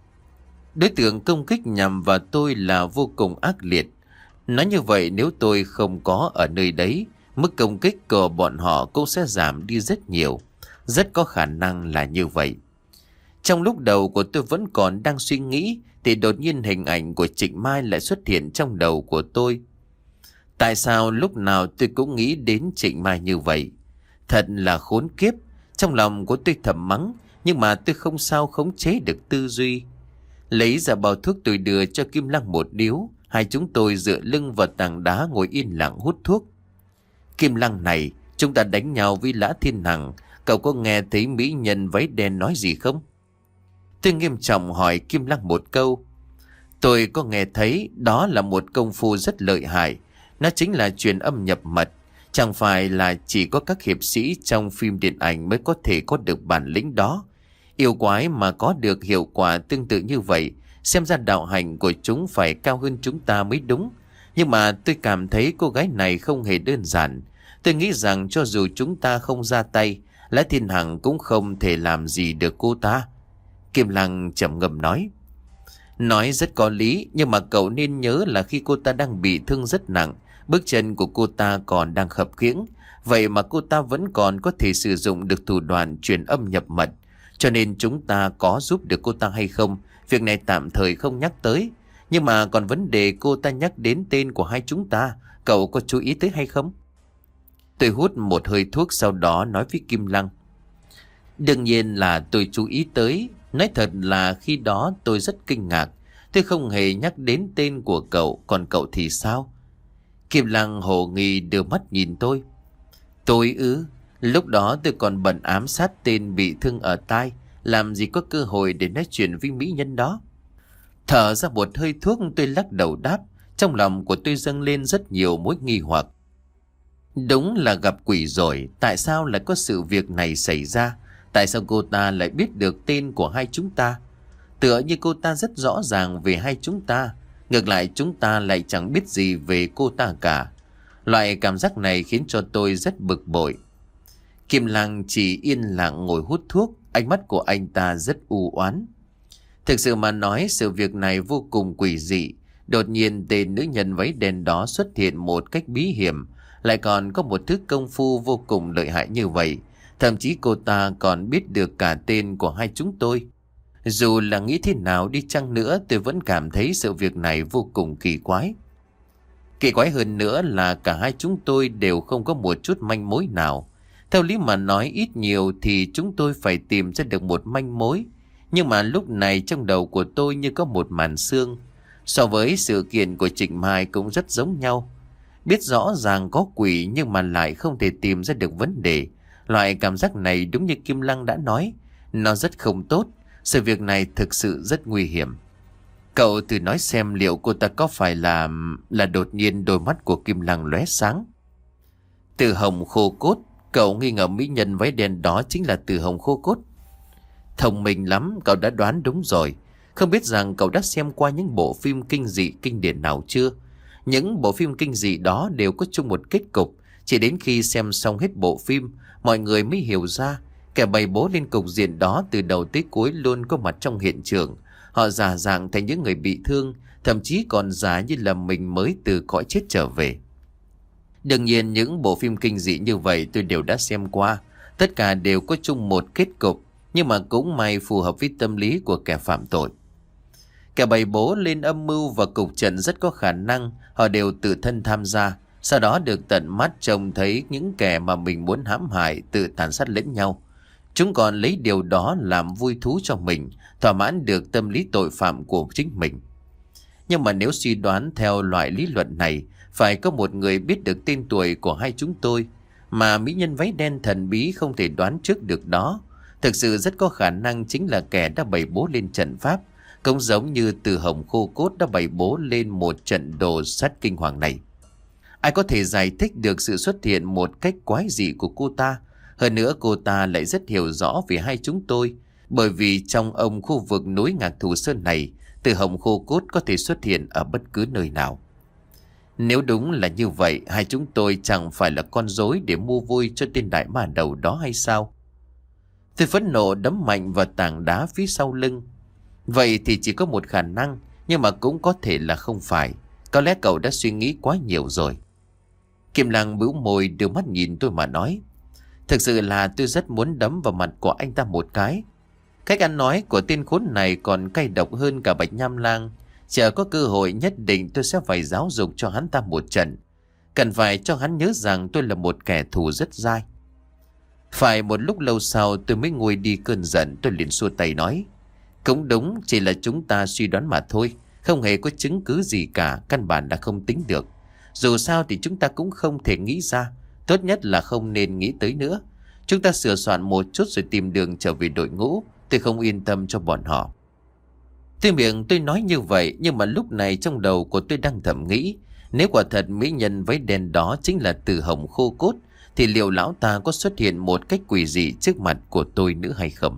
Đối tượng công kích nhằm vào tôi là vô cùng ác liệt. Nói như vậy nếu tôi không có ở nơi đấy, mức công kích của bọn họ cũng sẽ giảm đi rất nhiều. Rất có khả năng là như vậy. Trong lúc đầu của tôi vẫn còn đang suy nghĩ thì đột nhiên hình ảnh của Trịnh Mai lại xuất hiện trong đầu của tôi. Tại sao lúc nào tôi cũng nghĩ đến Trịnh Mai như vậy? Thật là khốn kiếp. Trong lòng của tôi thầm mắng, nhưng mà tôi không sao khống chế được tư duy. Lấy ra bao thuốc tôi đưa cho Kim Lăng một điếu. Hai chúng tôi dựa lưng vào tảng đá ngồi yên lặng hút thuốc. Kim Lăng này, chúng ta đánh nhau với Lã Thiên Hằng. Cậu có nghe thấy mỹ nhân váy đen nói gì không? Tôi nghiêm trọng hỏi Kim Lăng một câu. Tôi có nghe thấy đó là một công phu rất lợi hại. Nó chính là truyền âm nhập mật. Chẳng phải là chỉ có các hiệp sĩ trong phim điện ảnh mới có thể có được bản lĩnh đó. Yêu quái mà có được hiệu quả tương tự như vậy, xem ra đạo hành của chúng phải cao hơn chúng ta mới đúng. Nhưng mà tôi cảm thấy cô gái này không hề đơn giản. Tôi nghĩ rằng cho dù chúng ta không ra tay, Lã Thiên Hằng cũng không thể làm gì được cô ta. Kim Lăng trầm ngâm nói. Nói rất có lý, nhưng mà cậu nên nhớ là khi cô ta đang bị thương rất nặng, bước chân của cô ta còn đang khập khiễng. Vậy mà cô ta vẫn còn có thể sử dụng được thủ đoạn truyền âm nhập mật. Cho nên chúng ta có giúp được cô ta hay không, việc này tạm thời không nhắc tới. Nhưng mà còn vấn đề cô ta nhắc đến tên của hai chúng ta, cậu có chú ý tới hay không? Tôi hút một hơi thuốc, sau đó nói với Kim Lăng. Đương nhiên là tôi chú ý tới. Nói thật là khi đó tôi rất kinh ngạc. Tôi không hề nhắc đến tên của cậu. Còn cậu thì sao? Kim Lăng hồ nghi đưa mắt nhìn tôi. Tôi ư? Lúc đó tôi còn bận ám sát tên bị thương ở tai, làm gì có cơ hội để nói chuyện với mỹ nhân đó. Thở ra một hơi thuốc, tôi lắc đầu đáp. Trong lòng của tôi dâng lên rất nhiều mối nghi hoặc. Đúng là gặp quỷ rồi. Tại sao lại có sự việc này xảy ra? Tại sao cô ta lại biết được tên của hai chúng ta? Tựa như cô ta rất rõ ràng về hai chúng ta, ngược lại chúng ta lại chẳng biết gì về cô ta cả. Loại cảm giác này khiến cho tôi rất bực bội. Kim Lăng chỉ yên lặng ngồi hút thuốc. Ánh mắt của anh ta rất u oán. Thực sự mà nói, sự việc này vô cùng quỷ dị. Đột nhiên tên nữ nhân váy đen đó xuất hiện một cách bí hiểm, lại còn có một thứ công phu vô cùng lợi hại như vậy. Thậm chí cô ta còn biết được cả tên của hai chúng tôi. Dù là nghĩ thế nào đi chăng nữa, tôi vẫn cảm thấy sự việc này vô cùng kỳ quái. Kỳ quái hơn nữa là cả hai chúng tôi đều không có một chút manh mối nào. Theo lý mà nói, ít nhiều thì chúng tôi phải tìm ra được một manh mối. Nhưng mà lúc này trong đầu của tôi như có một màn sương. So với sự kiện của Trịnh Mai cũng rất giống nhau. Biết rõ ràng có quỷ nhưng mà lại không thể tìm ra được vấn đề. Loại cảm giác này đúng như Kim Lăng đã nói, nó rất không tốt. Sự việc này thực sự rất nguy hiểm. Cậu thử nói xem liệu cô ta có phải là... Là đột nhiên đôi mắt của Kim Lăng lóe sáng. Từ Hồng khô cốt. Cậu nghi ngờ mỹ nhân váy đen đó chính là Từ Hồng khô cốt. Thông minh lắm, cậu đã đoán đúng rồi. Không biết rằng cậu đã xem qua những bộ phim kinh dị kinh điển nào chưa? Những bộ phim kinh dị đó đều có chung một kết cục. Chỉ đến khi xem xong hết bộ phim, mọi người mới hiểu ra kẻ bày bố lên cục diện đó từ đầu tới cuối luôn có mặt trong hiện trường. Họ giả dạng thành những người bị thương, thậm chí còn giả như là mình mới từ cõi chết trở về. Đương nhiên những bộ phim kinh dị như vậy tôi đều đã xem qua. Tất cả đều có chung một kết cục, nhưng mà cũng may phù hợp với tâm lý của kẻ phạm tội. Kẻ bày bố lên âm mưu và cục trận rất có khả năng họ đều tự thân tham gia, sau đó được tận mắt trông thấy những kẻ mà mình muốn hãm hại tự tàn sát lẫn nhau. Chúng còn lấy điều đó làm vui thú cho mình, thỏa mãn được tâm lý tội phạm của chính mình. Nhưng mà nếu suy đoán theo loại lý luận này, phải có một người biết được tên tuổi của hai chúng tôi, mà mỹ nhân váy đen thần bí không thể đoán trước được đó. Thực sự rất có khả năng chính là kẻ đã bày bố lên trận pháp, cũng giống như Từ Hồng khô cốt đã bày bố lên một trận đồ sát kinh hoàng này. Ai có thể giải thích được sự xuất hiện một cách quái dị của cô ta? Hơn nữa cô ta lại rất hiểu rõ về hai chúng tôi, bởi vì trong ông khu vực núi Ngạc Thù Sơn này, Từ Hồng khô cốt có thể xuất hiện ở bất cứ nơi nào. Nếu đúng là như vậy, hai chúng tôi chẳng phải là con rối để mua vui cho tên đại ma đầu đó hay sao? Tôi phẫn nộ đấm mạnh vào tảng đá phía sau lưng. Vậy thì chỉ có một khả năng, nhưng mà cũng có thể là không phải. Có lẽ cậu đã suy nghĩ quá nhiều rồi. Kim Lăng bĩu môi đưa mắt nhìn tôi mà nói. Thực sự là tôi rất muốn đấm vào mặt của anh ta một cái. Cách ăn nói của tên khốn này còn cay độc hơn cả Bạch Nham Lang. Chờ có cơ hội nhất định tôi sẽ phải giáo dục cho hắn ta một trận. Cần phải cho hắn nhớ rằng tôi là một kẻ thù rất dai. Phải một lúc lâu sau tôi mới nguôi đi cơn giận, tôi liền xua tay nói. Cũng đúng, chỉ là chúng ta suy đoán mà thôi. Không hề có chứng cứ gì cả, căn bản đã không tính được. Dù sao thì chúng ta cũng không thể nghĩ ra. Tốt nhất là không nên nghĩ tới nữa. Chúng ta sửa soạn một chút rồi tìm đường trở về đội ngũ. Tôi không yên tâm cho bọn họ. Tuy miệng tôi nói như vậy, nhưng mà lúc này trong đầu của tôi đang thầm nghĩ, nếu quả thật mỹ nhân váy đen đó chính là Từ Hồng khô cốt, thì liệu lão ta có xuất hiện một cách quỷ dị trước mặt của tôi nữa hay không?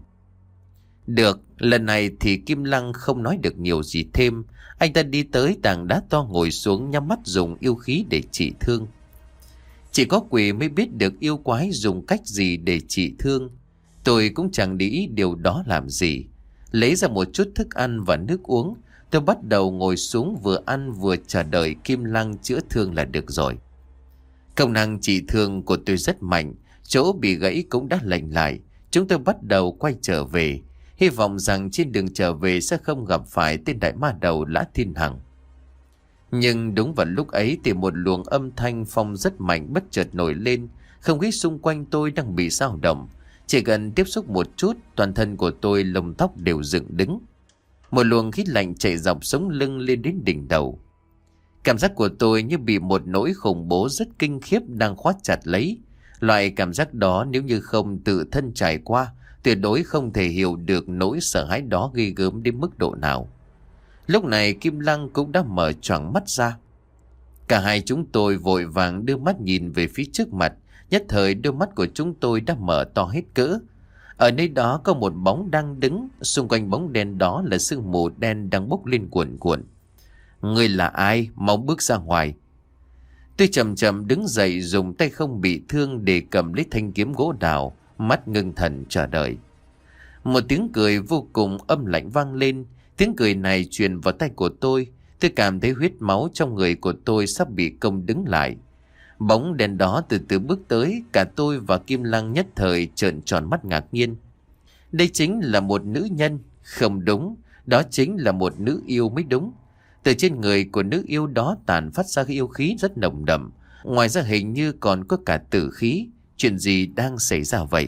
Được, lần này thì Kim Lăng không nói được nhiều gì thêm. Anh ta đi tới tảng đá to ngồi xuống, nhắm mắt dùng yêu khí để trị thương. Chỉ có quỷ mới biết được yêu quái dùng cách gì để trị thương. Tôi cũng chẳng để ý điều đó làm gì. Lấy ra một chút thức ăn và nước uống, tôi bắt đầu ngồi xuống vừa ăn vừa chờ đợi Kim Lăng chữa thương là được rồi. Công năng trị thương của tôi rất mạnh, chỗ bị gãy cũng đã lành lại. Chúng tôi bắt đầu quay trở về, hy vọng rằng trên đường trở về sẽ không gặp phải tên đại ma đầu Lã Thiên Hằng. Nhưng đúng vào lúc ấy thì một luồng âm thanh phong rất mạnh bất chợt nổi lên, Không khí xung quanh tôi đang bị dao động. Chỉ cần tiếp xúc một chút, toàn thân của tôi lông tóc đều dựng đứng. Một luồng khí lạnh chạy dọc sống lưng lên đến đỉnh đầu. Cảm giác của tôi như bị một nỗi khủng bố rất kinh khiếp đang khóa chặt lấy. Loại cảm giác đó nếu như không tự thân trải qua, tuyệt đối không thể hiểu được nỗi sợ hãi đó ghê gớm đến mức độ nào. Lúc này Kim Lăng cũng đã mở choàng mắt ra. Cả hai chúng tôi vội vàng đưa mắt nhìn về phía trước mặt. Nhất thời đôi mắt của chúng tôi đã mở to hết cỡ. Ở nơi đó có một bóng đang đứng. Xung quanh bóng đen đó là sương mù đen đang bốc lên cuồn cuộn. Ngươi là ai? Mau bước ra ngoài. Tôi chậm chậm đứng dậy, dùng tay không bị thương để cầm lấy thanh kiếm gỗ đào, mắt ngưng thần chờ đợi. Một tiếng cười vô cùng âm lạnh vang lên. Tiếng cười này truyền vào tay của tôi. Tôi cảm thấy huyết máu trong người của tôi sắp bị cong đứng lại. Bóng đèn đó từ từ bước tới. Cả tôi và Kim Lăng nhất thời trợn tròn mắt ngạc nhiên. Đây chính là một nữ nhân. Không đúng, đó chính là một nữ yêu mới đúng. Từ trên người của nữ yêu đó tản phát ra yêu khí rất nồng đậm. Ngoài ra hình như còn có cả tử khí. Chuyện gì đang xảy ra vậy?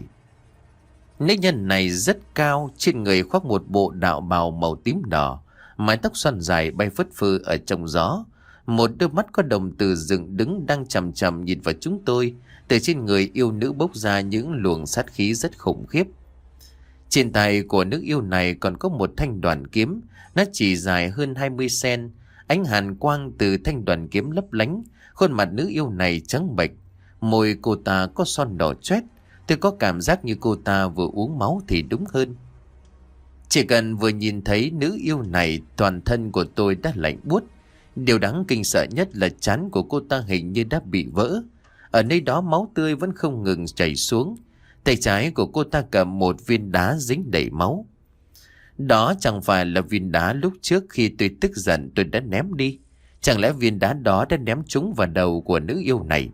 Nữ nhân này rất cao, trên người khoác một bộ đạo bào màu tím đỏ, mái tóc xoăn dài bay phất phơ ở trong gió. Một đôi mắt có đồng tử dựng đứng đang chằm chằm nhìn vào chúng tôi. Từ trên người yêu nữ bốc ra những luồng sát khí rất khủng khiếp. Trên tay của nữ yêu này còn có một thanh đoàn kiếm. Nó chỉ dài hơn hai mươi xen-ti-mét. Ánh hàn quang từ thanh đoàn kiếm lấp lánh. Khuôn mặt nữ yêu này trắng bệch. Môi cô ta có son đỏ chót. Tôi có cảm giác như cô ta vừa uống máu thì đúng hơn. Chỉ cần vừa nhìn thấy nữ yêu này, toàn thân của tôi đã lạnh buốt. Điều đáng kinh sợ nhất là trán của cô ta hình như đã bị vỡ. Ở nơi đó máu tươi vẫn không ngừng chảy xuống. Tay trái của cô ta cầm một viên đá dính đầy máu. Đó chẳng phải là viên đá lúc trước khi tôi tức giận tôi đã ném đi. Chẳng lẽ viên đá đó đã ném trúng vào đầu của nữ yêu này?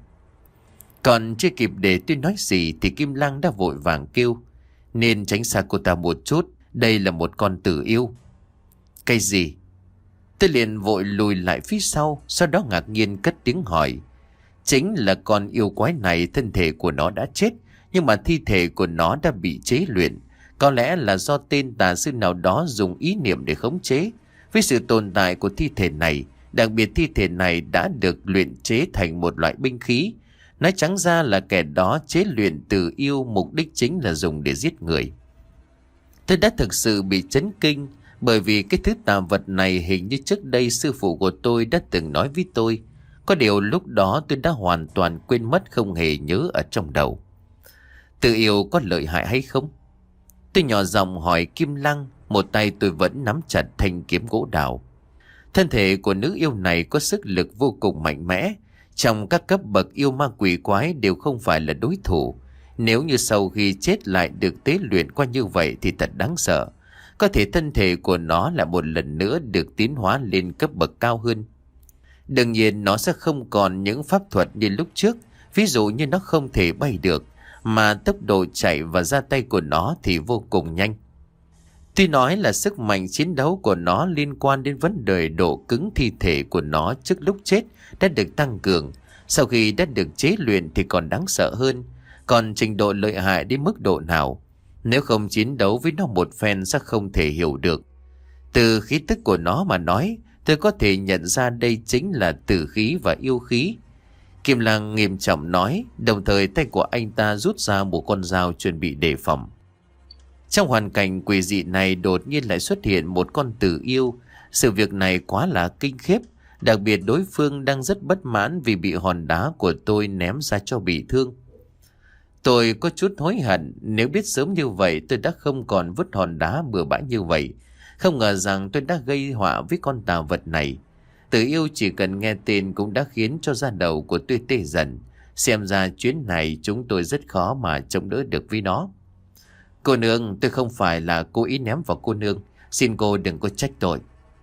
Còn chưa kịp để tôi nói gì thì Kim Lăng đã vội vàng kêu: nên tránh xa cô ta một chút, đây là một con tử yêu. Cái gì? Tôi liền vội lùi lại phía sau, sau đó ngạc nhiên cất tiếng hỏi. Chính là con yêu quái này, thân thể của nó đã chết, nhưng mà thi thể của nó đã bị chế luyện. Có lẽ là do tên tà sư nào đó dùng ý niệm để khống chế. Với sự tồn tại của thi thể này, đặc biệt thi thể này đã được luyện chế thành một loại binh khí. Nói trắng ra là kẻ đó chế luyện từ yêu, mục đích chính là dùng để giết người. Tôi đã thực sự bị chấn kinh, bởi vì cái thứ tà vật này hình như trước đây sư phụ của tôi đã từng nói với tôi. Có điều lúc đó tôi đã hoàn toàn quên mất, không hề nhớ ở trong đầu. Tự yêu có lợi hại hay không? Tôi nhỏ giọng hỏi Kim Lăng, một tay tôi vẫn nắm chặt thanh kiếm gỗ đào. Thân thể của nữ yêu này có sức lực vô cùng mạnh mẽ. Trong các cấp bậc yêu ma quỷ quái đều không phải là đối thủ. Nếu như sau khi chết lại được tế luyện qua như vậy thì thật đáng sợ. Có thể thân thể của nó lại một lần nữa được tiến hóa lên cấp bậc cao hơn. Đương nhiên nó sẽ không còn những pháp thuật như lúc trước. Ví dụ như nó không thể bay được, mà tốc độ chạy và ra tay của nó thì vô cùng nhanh. Tuy nói là sức mạnh chiến đấu của nó liên quan đến vấn đề độ cứng thi thể của nó trước lúc chết đã được tăng cường, sau khi đã được chế luyện thì còn đáng sợ hơn. Còn trình độ lợi hại đến mức độ nào, nếu không chiến đấu với nó một phen sẽ không thể hiểu được. Từ khí tức của nó mà nói, tôi có thể nhận ra đây chính là tử khí và yêu khí. Kim Lăng nghiêm trọng nói, đồng thời tay của anh ta rút ra một con dao chuẩn bị đề phòng. Trong hoàn cảnh quỷ dị này đột nhiên lại xuất hiện một con tử yêu. Sự việc này quá là kinh khiếp. Đặc biệt đối phương đang rất bất mãn vì bị hòn đá của tôi ném ra cho bị thương. Tôi có chút hối hận, nếu biết sớm như vậy tôi đã không còn vứt hòn đá bừa bãi như vậy. Không ngờ rằng tôi đã gây họa với con tà vật này. Tử yêu chỉ cần nghe tên cũng đã khiến cho da đầu của tôi tê dần. Xem ra chuyến này chúng tôi rất khó mà chống đỡ được với nó. Cô nương, tôi không phải là cố ý ném vào cô nương, xin cô đừng có trách tội.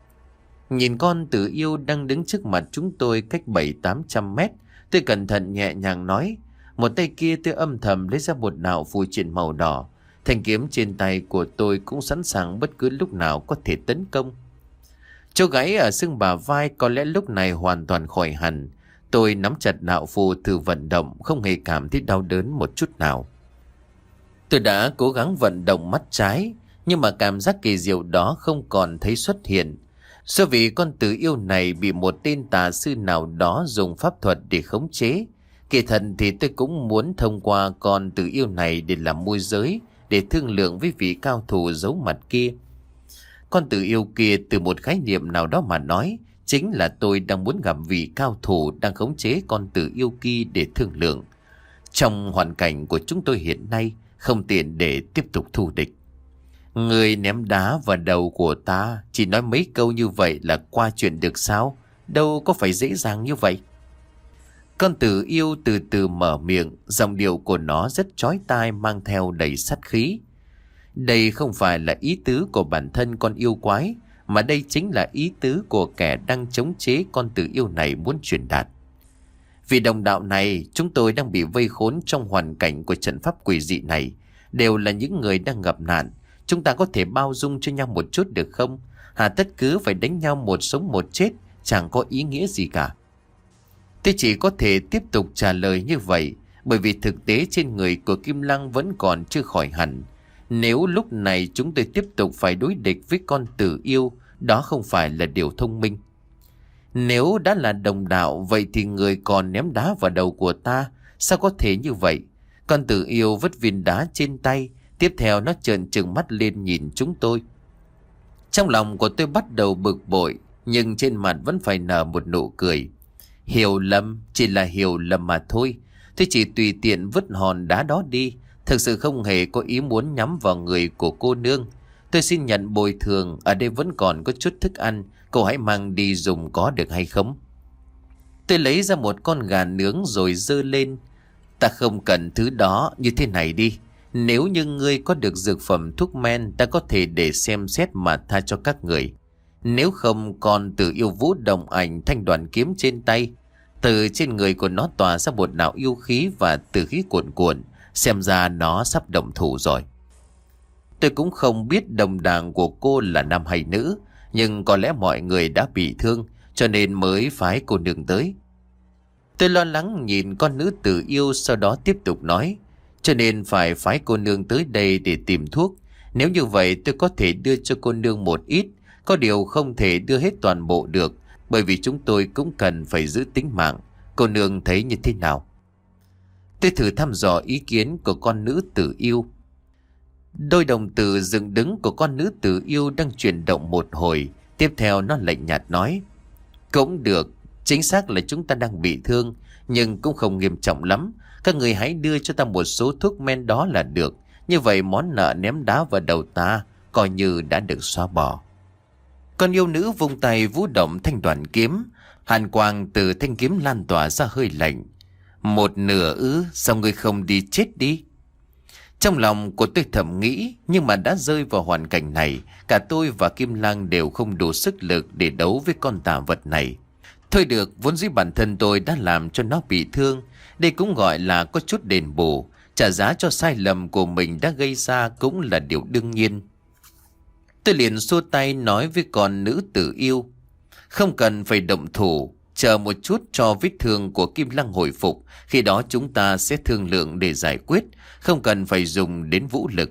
Nhìn con tử yêu đang đứng trước mặt chúng tôi cách bảy tám trăm mét, tôi cẩn thận nhẹ nhàng nói. Một tay kia tôi âm thầm lấy ra một đạo phù triện màu đỏ. Thanh kiếm trên tay của tôi cũng sẵn sàng bất cứ lúc nào có thể tấn công. Chỗ gãy ở xương bả vai có lẽ lúc này hoàn toàn khỏi hẳn. Tôi nắm chặt nạo phù thử vận động, không hề cảm thấy đau đớn một chút nào. Tôi đã cố gắng vận động mắt trái, nhưng mà cảm giác kỳ diệu đó không còn thấy xuất hiện. Do vì con tử yêu này bị một tên tà sư nào đó dùng pháp thuật để khống chế. Kỳ thật thì tôi cũng muốn thông qua con tử yêu này để làm môi giới, để thương lượng với vị cao thủ giấu mặt kia. Con tử yêu kia từ một khái niệm nào đó mà nói, chính là tôi đang muốn gặp vị cao thủ đang khống chế con tử yêu kia để thương lượng. Trong hoàn cảnh của chúng tôi hiện nay, không tiện để tiếp tục thù địch. Người ném đá vào đầu của ta, chỉ nói mấy câu như vậy là qua chuyện được sao? Đâu có phải dễ dàng như vậy. Con tử yêu từ từ mở miệng, giọng điệu của nó rất chói tai, mang theo đầy sát khí. Đây không phải là ý tứ của bản thân con yêu quái, mà đây chính là ý tứ của kẻ đang chống chế con tử yêu này muốn truyền đạt. Vì đồng đạo này, chúng tôi đang bị vây khốn trong hoàn cảnh của trận pháp quỷ dị này, đều là những người đang gặp nạn. Chúng ta có thể bao dung cho nhau một chút được không? Hà tất cứ phải đánh nhau một sống một chết, chẳng có ý nghĩa gì cả. Tôi chỉ có thể tiếp tục trả lời như vậy, bởi vì thực tế trên người của Kim Lăng vẫn còn chưa khỏi hẳn. Nếu lúc này chúng tôi tiếp tục phải đối địch với con tử yêu, đó không phải là điều thông minh. Nếu đã là đồng đạo, vậy thì người còn ném đá vào đầu của ta, sao có thể như vậy? Con tử yêu vứt viên đá trên tay, tiếp theo nó trợn trừng mắt lên nhìn chúng tôi. Trong lòng của tôi bắt đầu bực bội, nhưng trên mặt vẫn phải nở một nụ cười. Hiểu lầm, chỉ là hiểu lầm mà thôi. Tôi chỉ tùy tiện vứt hòn đá đó đi, thực sự không hề có ý muốn nhắm vào người của cô nương. Tôi xin nhận bồi thường, ở đây vẫn còn có chút thức ăn, cô hãy mang đi dùng có được hay không? Tôi lấy ra một con gà nướng rồi giơ lên. Ta không cần thứ đó, như thế này đi. Nếu như ngươi có được dược phẩm thuốc men, ta có thể để xem xét mà tha cho các người. Nếu không, còn tử yêu vũ đồng ảnh thanh đoàn kiếm trên tay. Từ trên người của nó tỏa ra một đạo yêu khí và tử khí cuồn cuộn, xem ra nó sắp động thủ rồi. Tôi cũng không biết đồng đảng của cô là nam hay nữ, nhưng có lẽ mọi người đã bị thương, cho nên mới phái cô nương tới. Tôi lo lắng nhìn con nữ tử yêu, sau đó tiếp tục nói. Cho nên phải phái cô nương tới đây để tìm thuốc. Nếu như vậy tôi có thể đưa cho cô nương một ít, có điều không thể đưa hết toàn bộ được, bởi vì chúng tôi cũng cần phải giữ tính mạng. Cô nương thấy như thế nào? Tôi thử thăm dò ý kiến của con nữ tử yêu. Đôi đồng tử dựng đứng của con nữ tử yêu đang chuyển động một hồi, tiếp theo nó lạnh nhạt nói. Cũng được, chính xác là chúng ta đang bị thương, nhưng cũng không nghiêm trọng lắm. Các người hãy đưa cho ta một số thuốc men đó là được. Như vậy món nợ ném đá vào đầu ta coi như đã được xóa bỏ. Con yêu nữ vung tay vũ động thanh đoàn kiếm. Hàn quang từ thanh kiếm lan tỏa ra hơi lạnh. Một nửa ư, sao ngươi không đi chết đi? Trong lòng của tôi thầm nghĩ, nhưng mà đã rơi vào hoàn cảnh này, cả tôi và Kim Lang đều không đủ sức lực để đấu với con tà vật này. Thôi được, vốn dĩ bản thân tôi đã làm cho nó bị thương. Đây cũng gọi là có chút đền bù, trả giá cho sai lầm của mình đã gây ra cũng là điều đương nhiên. Tôi liền xua tay nói với con nữ tử yêu. Không cần phải động thủ, chờ một chút cho vết thương của Kim Lăng hồi phục. Khi đó chúng ta sẽ thương lượng để giải quyết, không cần phải dùng đến vũ lực.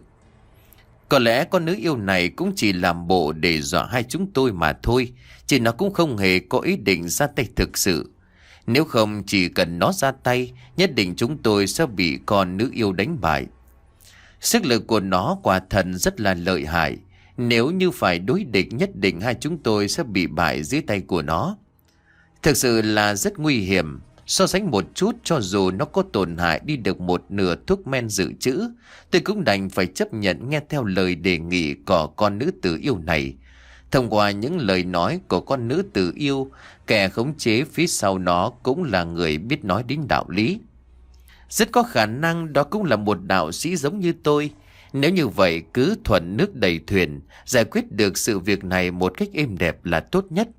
Có lẽ con nữ yêu này cũng chỉ làm bộ để dọa hai chúng tôi mà thôi, chỉ nó cũng không hề có ý định ra tay thực sự. Nếu không chỉ cần nó ra tay, nhất định chúng tôi sẽ bị con nữ yêu đánh bại. Sức lực của nó quả thật rất là lợi hại. Nếu như phải đối địch, nhất định hai chúng tôi sẽ bị bại dưới tay của nó. Thực sự là rất nguy hiểm. So sánh một chút, cho dù nó có tổn hại đi được một nửa thuốc men dự trữ, tôi cũng đành phải chấp nhận nghe theo lời đề nghị của con nữ tử yêu này. Thông qua những lời nói của con nữ tử yêu, kẻ khống chế phía sau nó cũng là người biết nói đến đạo lý. Rất có khả năng đó cũng là một đạo sĩ giống như tôi. Nếu như vậy, cứ thuận nước đầy thuyền, giải quyết được sự việc này một cách êm đẹp là tốt nhất.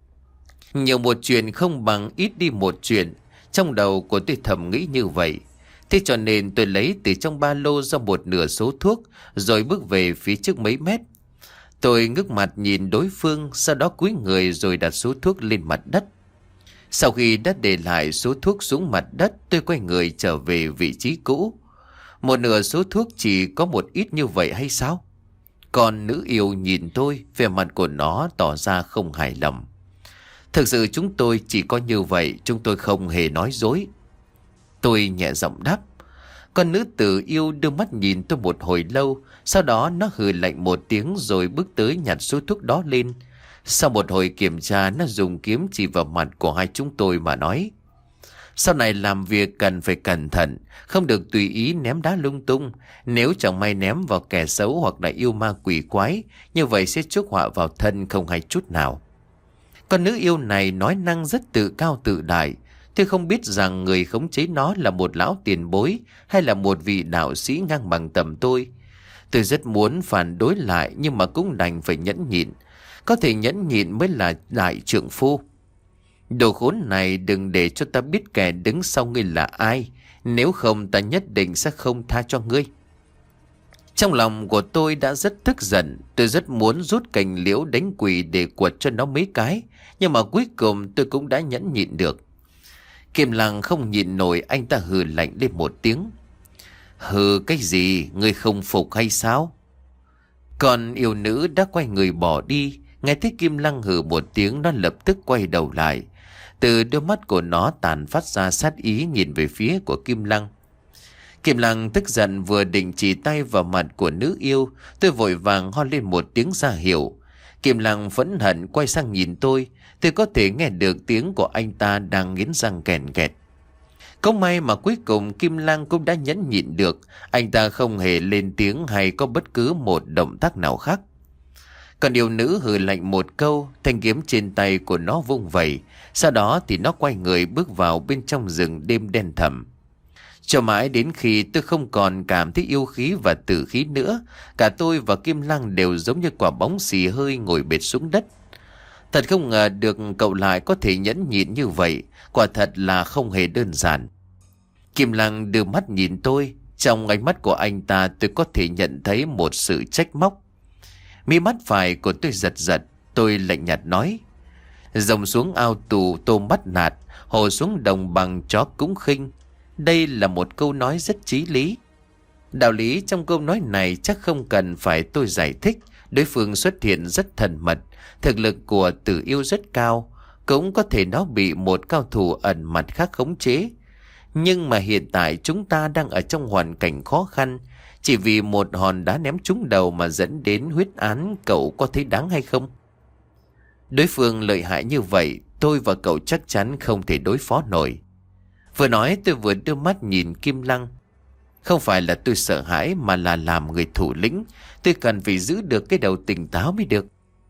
Nhiều một chuyện không bằng ít đi một chuyện. Trong đầu của tôi thầm nghĩ như vậy. Thế cho nên tôi lấy từ trong ba lô ra một nửa số thuốc, rồi bước về phía trước mấy mét. Tôi ngước mặt nhìn đối phương, sau đó cúi người rồi đặt số thuốc lên mặt đất. Sau khi đã để lại số thuốc xuống mặt đất, tôi quay người trở về vị trí cũ. Một nửa số thuốc chỉ có một ít như vậy hay sao? Còn nữ yêu nhìn tôi, vẻ mặt của nó tỏ ra không hài lòng. Thực sự chúng tôi chỉ có như vậy, chúng tôi không hề nói dối. Tôi nhẹ giọng đáp. Con nữ tử yêu đưa mắt nhìn tôi một hồi lâu, sau đó nó hừ lạnh một tiếng rồi bước tới nhặt số thuốc đó lên. Sau một hồi kiểm tra, nó dùng kiếm chỉ vào mặt của hai chúng tôi mà nói: sau này làm việc cần phải cẩn thận, không được tùy ý ném đá lung tung. Nếu chẳng may ném vào kẻ xấu hoặc là yêu ma quỷ quái, như vậy sẽ chuốc họa vào thân không hay chút nào. Con nữ yêu này nói năng rất tự cao tự đại. Tôi không biết rằng người khống chế nó là một lão tiền bối hay là một vị đạo sĩ ngang bằng tầm tôi. Tôi rất muốn phản đối lại nhưng mà cũng đành phải nhẫn nhịn. Có thể nhẫn nhịn mới là đại trượng phu. Đồ khốn này, đừng để cho ta biết kẻ đứng sau ngươi là ai, nếu không ta nhất định sẽ không tha cho ngươi. Trong lòng của tôi đã rất tức giận. Tôi rất muốn rút cành liễu đánh quỷ để quật cho nó mấy cái, nhưng mà cuối cùng tôi cũng đã nhẫn nhịn được. Kim Lăng không nhịn nổi, anh ta hừ lạnh lên một tiếng. Hừ cái gì, ngươi không phục hay sao? Còn yêu nữ đã quay người bỏ đi. Nghe thấy Kim Lăng hừ một tiếng, nó lập tức quay đầu lại. Từ đôi mắt của nó tàn phát ra sát ý nhìn về phía của Kim Lăng. Kim Lăng tức giận vừa định chỉ tay vào mặt của nữ yêu, tôi vội vàng ho lên một tiếng ra hiệu. Kim Lăng phẫn hận quay sang nhìn tôi. Tôi có thể nghe được tiếng của anh ta đang nghiến răng kèn kẹt. Không may mà cuối cùng Kim Lăng cũng đã nhẫn nhịn được. Anh ta không hề lên tiếng hay có bất cứ một động tác nào khác. Còn yêu nữ hừ lạnh một câu, thanh kiếm trên tay của nó vung vẩy. Sau đó thì nó quay người bước vào bên trong rừng đêm đen thẳm. Cho mãi đến khi tôi không còn cảm thấy yêu khí và tử khí nữa, cả tôi và Kim Lăng đều giống như quả bóng xì hơi ngồi bệt xuống đất. Thật không ngờ được cậu lại có thể nhẫn nhịn như vậy, quả thật là không hề đơn giản. Kim Lăng đưa mắt nhìn tôi, trong ánh mắt của anh ta tôi có thể nhận thấy một sự trách móc. Mí mắt phải của tôi giật giật, tôi lạnh nhạt nói: rồng xuống ao tù tôm bắt nạt, hồ xuống đồng bằng chó cũng khinh. Đây là một câu nói rất chí lý. Đạo lý trong câu nói này chắc không cần phải tôi giải thích. Đối phương xuất hiện rất thần mật, thực lực của tử yêu rất cao, cũng có thể nó bị một cao thủ ẩn mặt khác khống chế. Nhưng mà hiện tại chúng ta đang ở trong hoàn cảnh khó khăn. Chỉ vì một hòn đá ném trúng đầu mà dẫn đến huyết án, cậu có thấy đáng hay không? Đối phương lợi hại như vậy, tôi và cậu chắc chắn không thể đối phó nổi. Vừa nói tôi vừa đưa mắt nhìn Kim Lăng. Không phải là tôi sợ hãi mà là làm người thủ lĩnh, tôi cần phải giữ được cái đầu tỉnh táo mới được.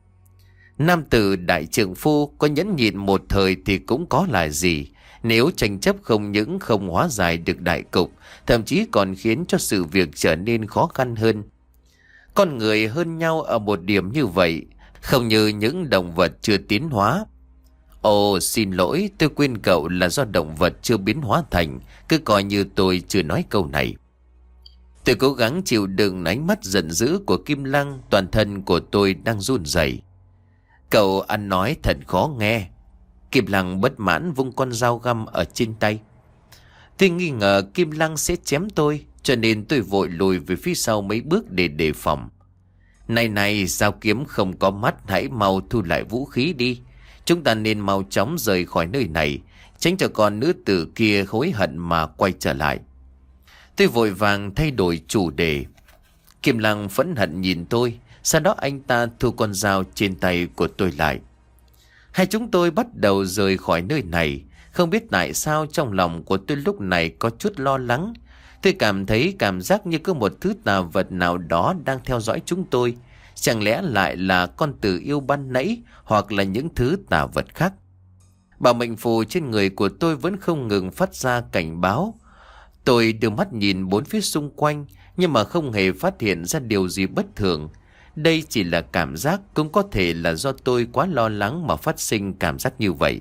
Nam tử đại trượng phu có nhẫn nhịn một thời thì cũng có là gì. Nếu tranh chấp không những không hóa giải được đại cục, thậm chí còn khiến cho sự việc trở nên khó khăn hơn. Con người hơn nhau ở một điểm như vậy, không như những động vật chưa tiến hóa. Ồ, xin lỗi, tôi quên cậu là do động vật chưa biến hóa thành, cứ coi như tôi chưa nói câu này. Tôi cố gắng chịu đựng ánh mắt giận dữ của Kim Lăng, toàn thân của tôi đang run rẩy. Cậu ăn nói thật khó nghe. Kim Lăng bất mãn vung con dao găm ở trên tay. Tôi nghi ngờ Kim Lăng sẽ chém tôi, cho nên tôi vội lùi về phía sau mấy bước để đề phòng. Này này, dao kiếm không có mắt, hãy mau thu lại vũ khí đi. Chúng ta nên mau chóng rời khỏi nơi này, tránh cho con nữ tử kia hối hận mà quay trở lại. Tôi vội vàng thay đổi chủ đề. Kim Lăng phẫn hận nhìn tôi, sau đó anh ta thu con dao trên tay của tôi lại. Hai chúng tôi bắt đầu rời khỏi nơi này. Không biết tại sao trong lòng của tôi lúc này có chút lo lắng. Tôi cảm thấy cảm giác như có một thứ tà vật nào đó đang theo dõi chúng tôi. Chẳng lẽ lại là con tử yêu ban nãy, hoặc là những thứ tà vật khác. Bảo mệnh phù trên người của tôi vẫn không ngừng phát ra cảnh báo. Tôi đưa mắt nhìn bốn phía xung quanh, nhưng mà không hề phát hiện ra điều gì bất thường. Đây chỉ là cảm giác, cũng có thể là do tôi quá lo lắng mà phát sinh cảm giác như vậy.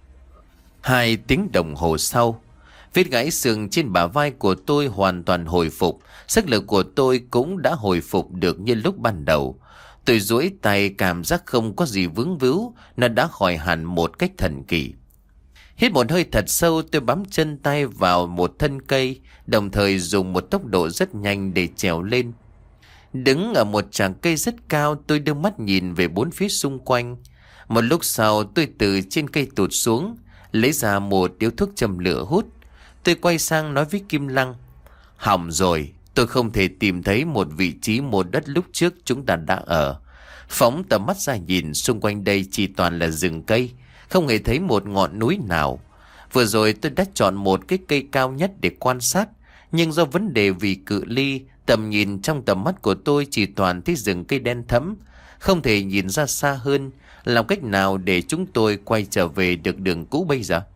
Hai tiếng đồng hồ sau, vết gãy xương trên bả vai của tôi hoàn toàn hồi phục. Sức lực của tôi cũng đã hồi phục được như lúc ban đầu. Tôi duỗi tay cảm giác không có gì vướng víu, nó đã khỏi hẳn một cách thần kỳ. Hít một hơi thật sâu, tôi bám chân tay vào một thân cây, đồng thời dùng một tốc độ rất nhanh để trèo lên. Đứng ở một tràng cây rất cao, tôi đưa mắt nhìn về bốn phía xung quanh. Một lúc sau tôi từ trên cây tụt xuống, lấy ra một điếu thuốc châm lửa hút. Tôi quay sang nói với Kim Lăng: hỏng rồi, tôi không thể tìm thấy một vị trí mô đất lúc trước chúng ta đã ở. Phóng tầm mắt ra nhìn, xung quanh đây chỉ toàn là rừng cây, không hề thấy một ngọn núi nào. Vừa rồi tôi đã chọn một cái cây cao nhất để quan sát, nhưng do vấn đề vì cự ly, tầm nhìn trong tầm mắt của tôi chỉ toàn thấy rừng cây đen thẫm, không thể nhìn ra xa hơn. Làm cách nào để chúng tôi quay trở về được đường cũ bây giờ?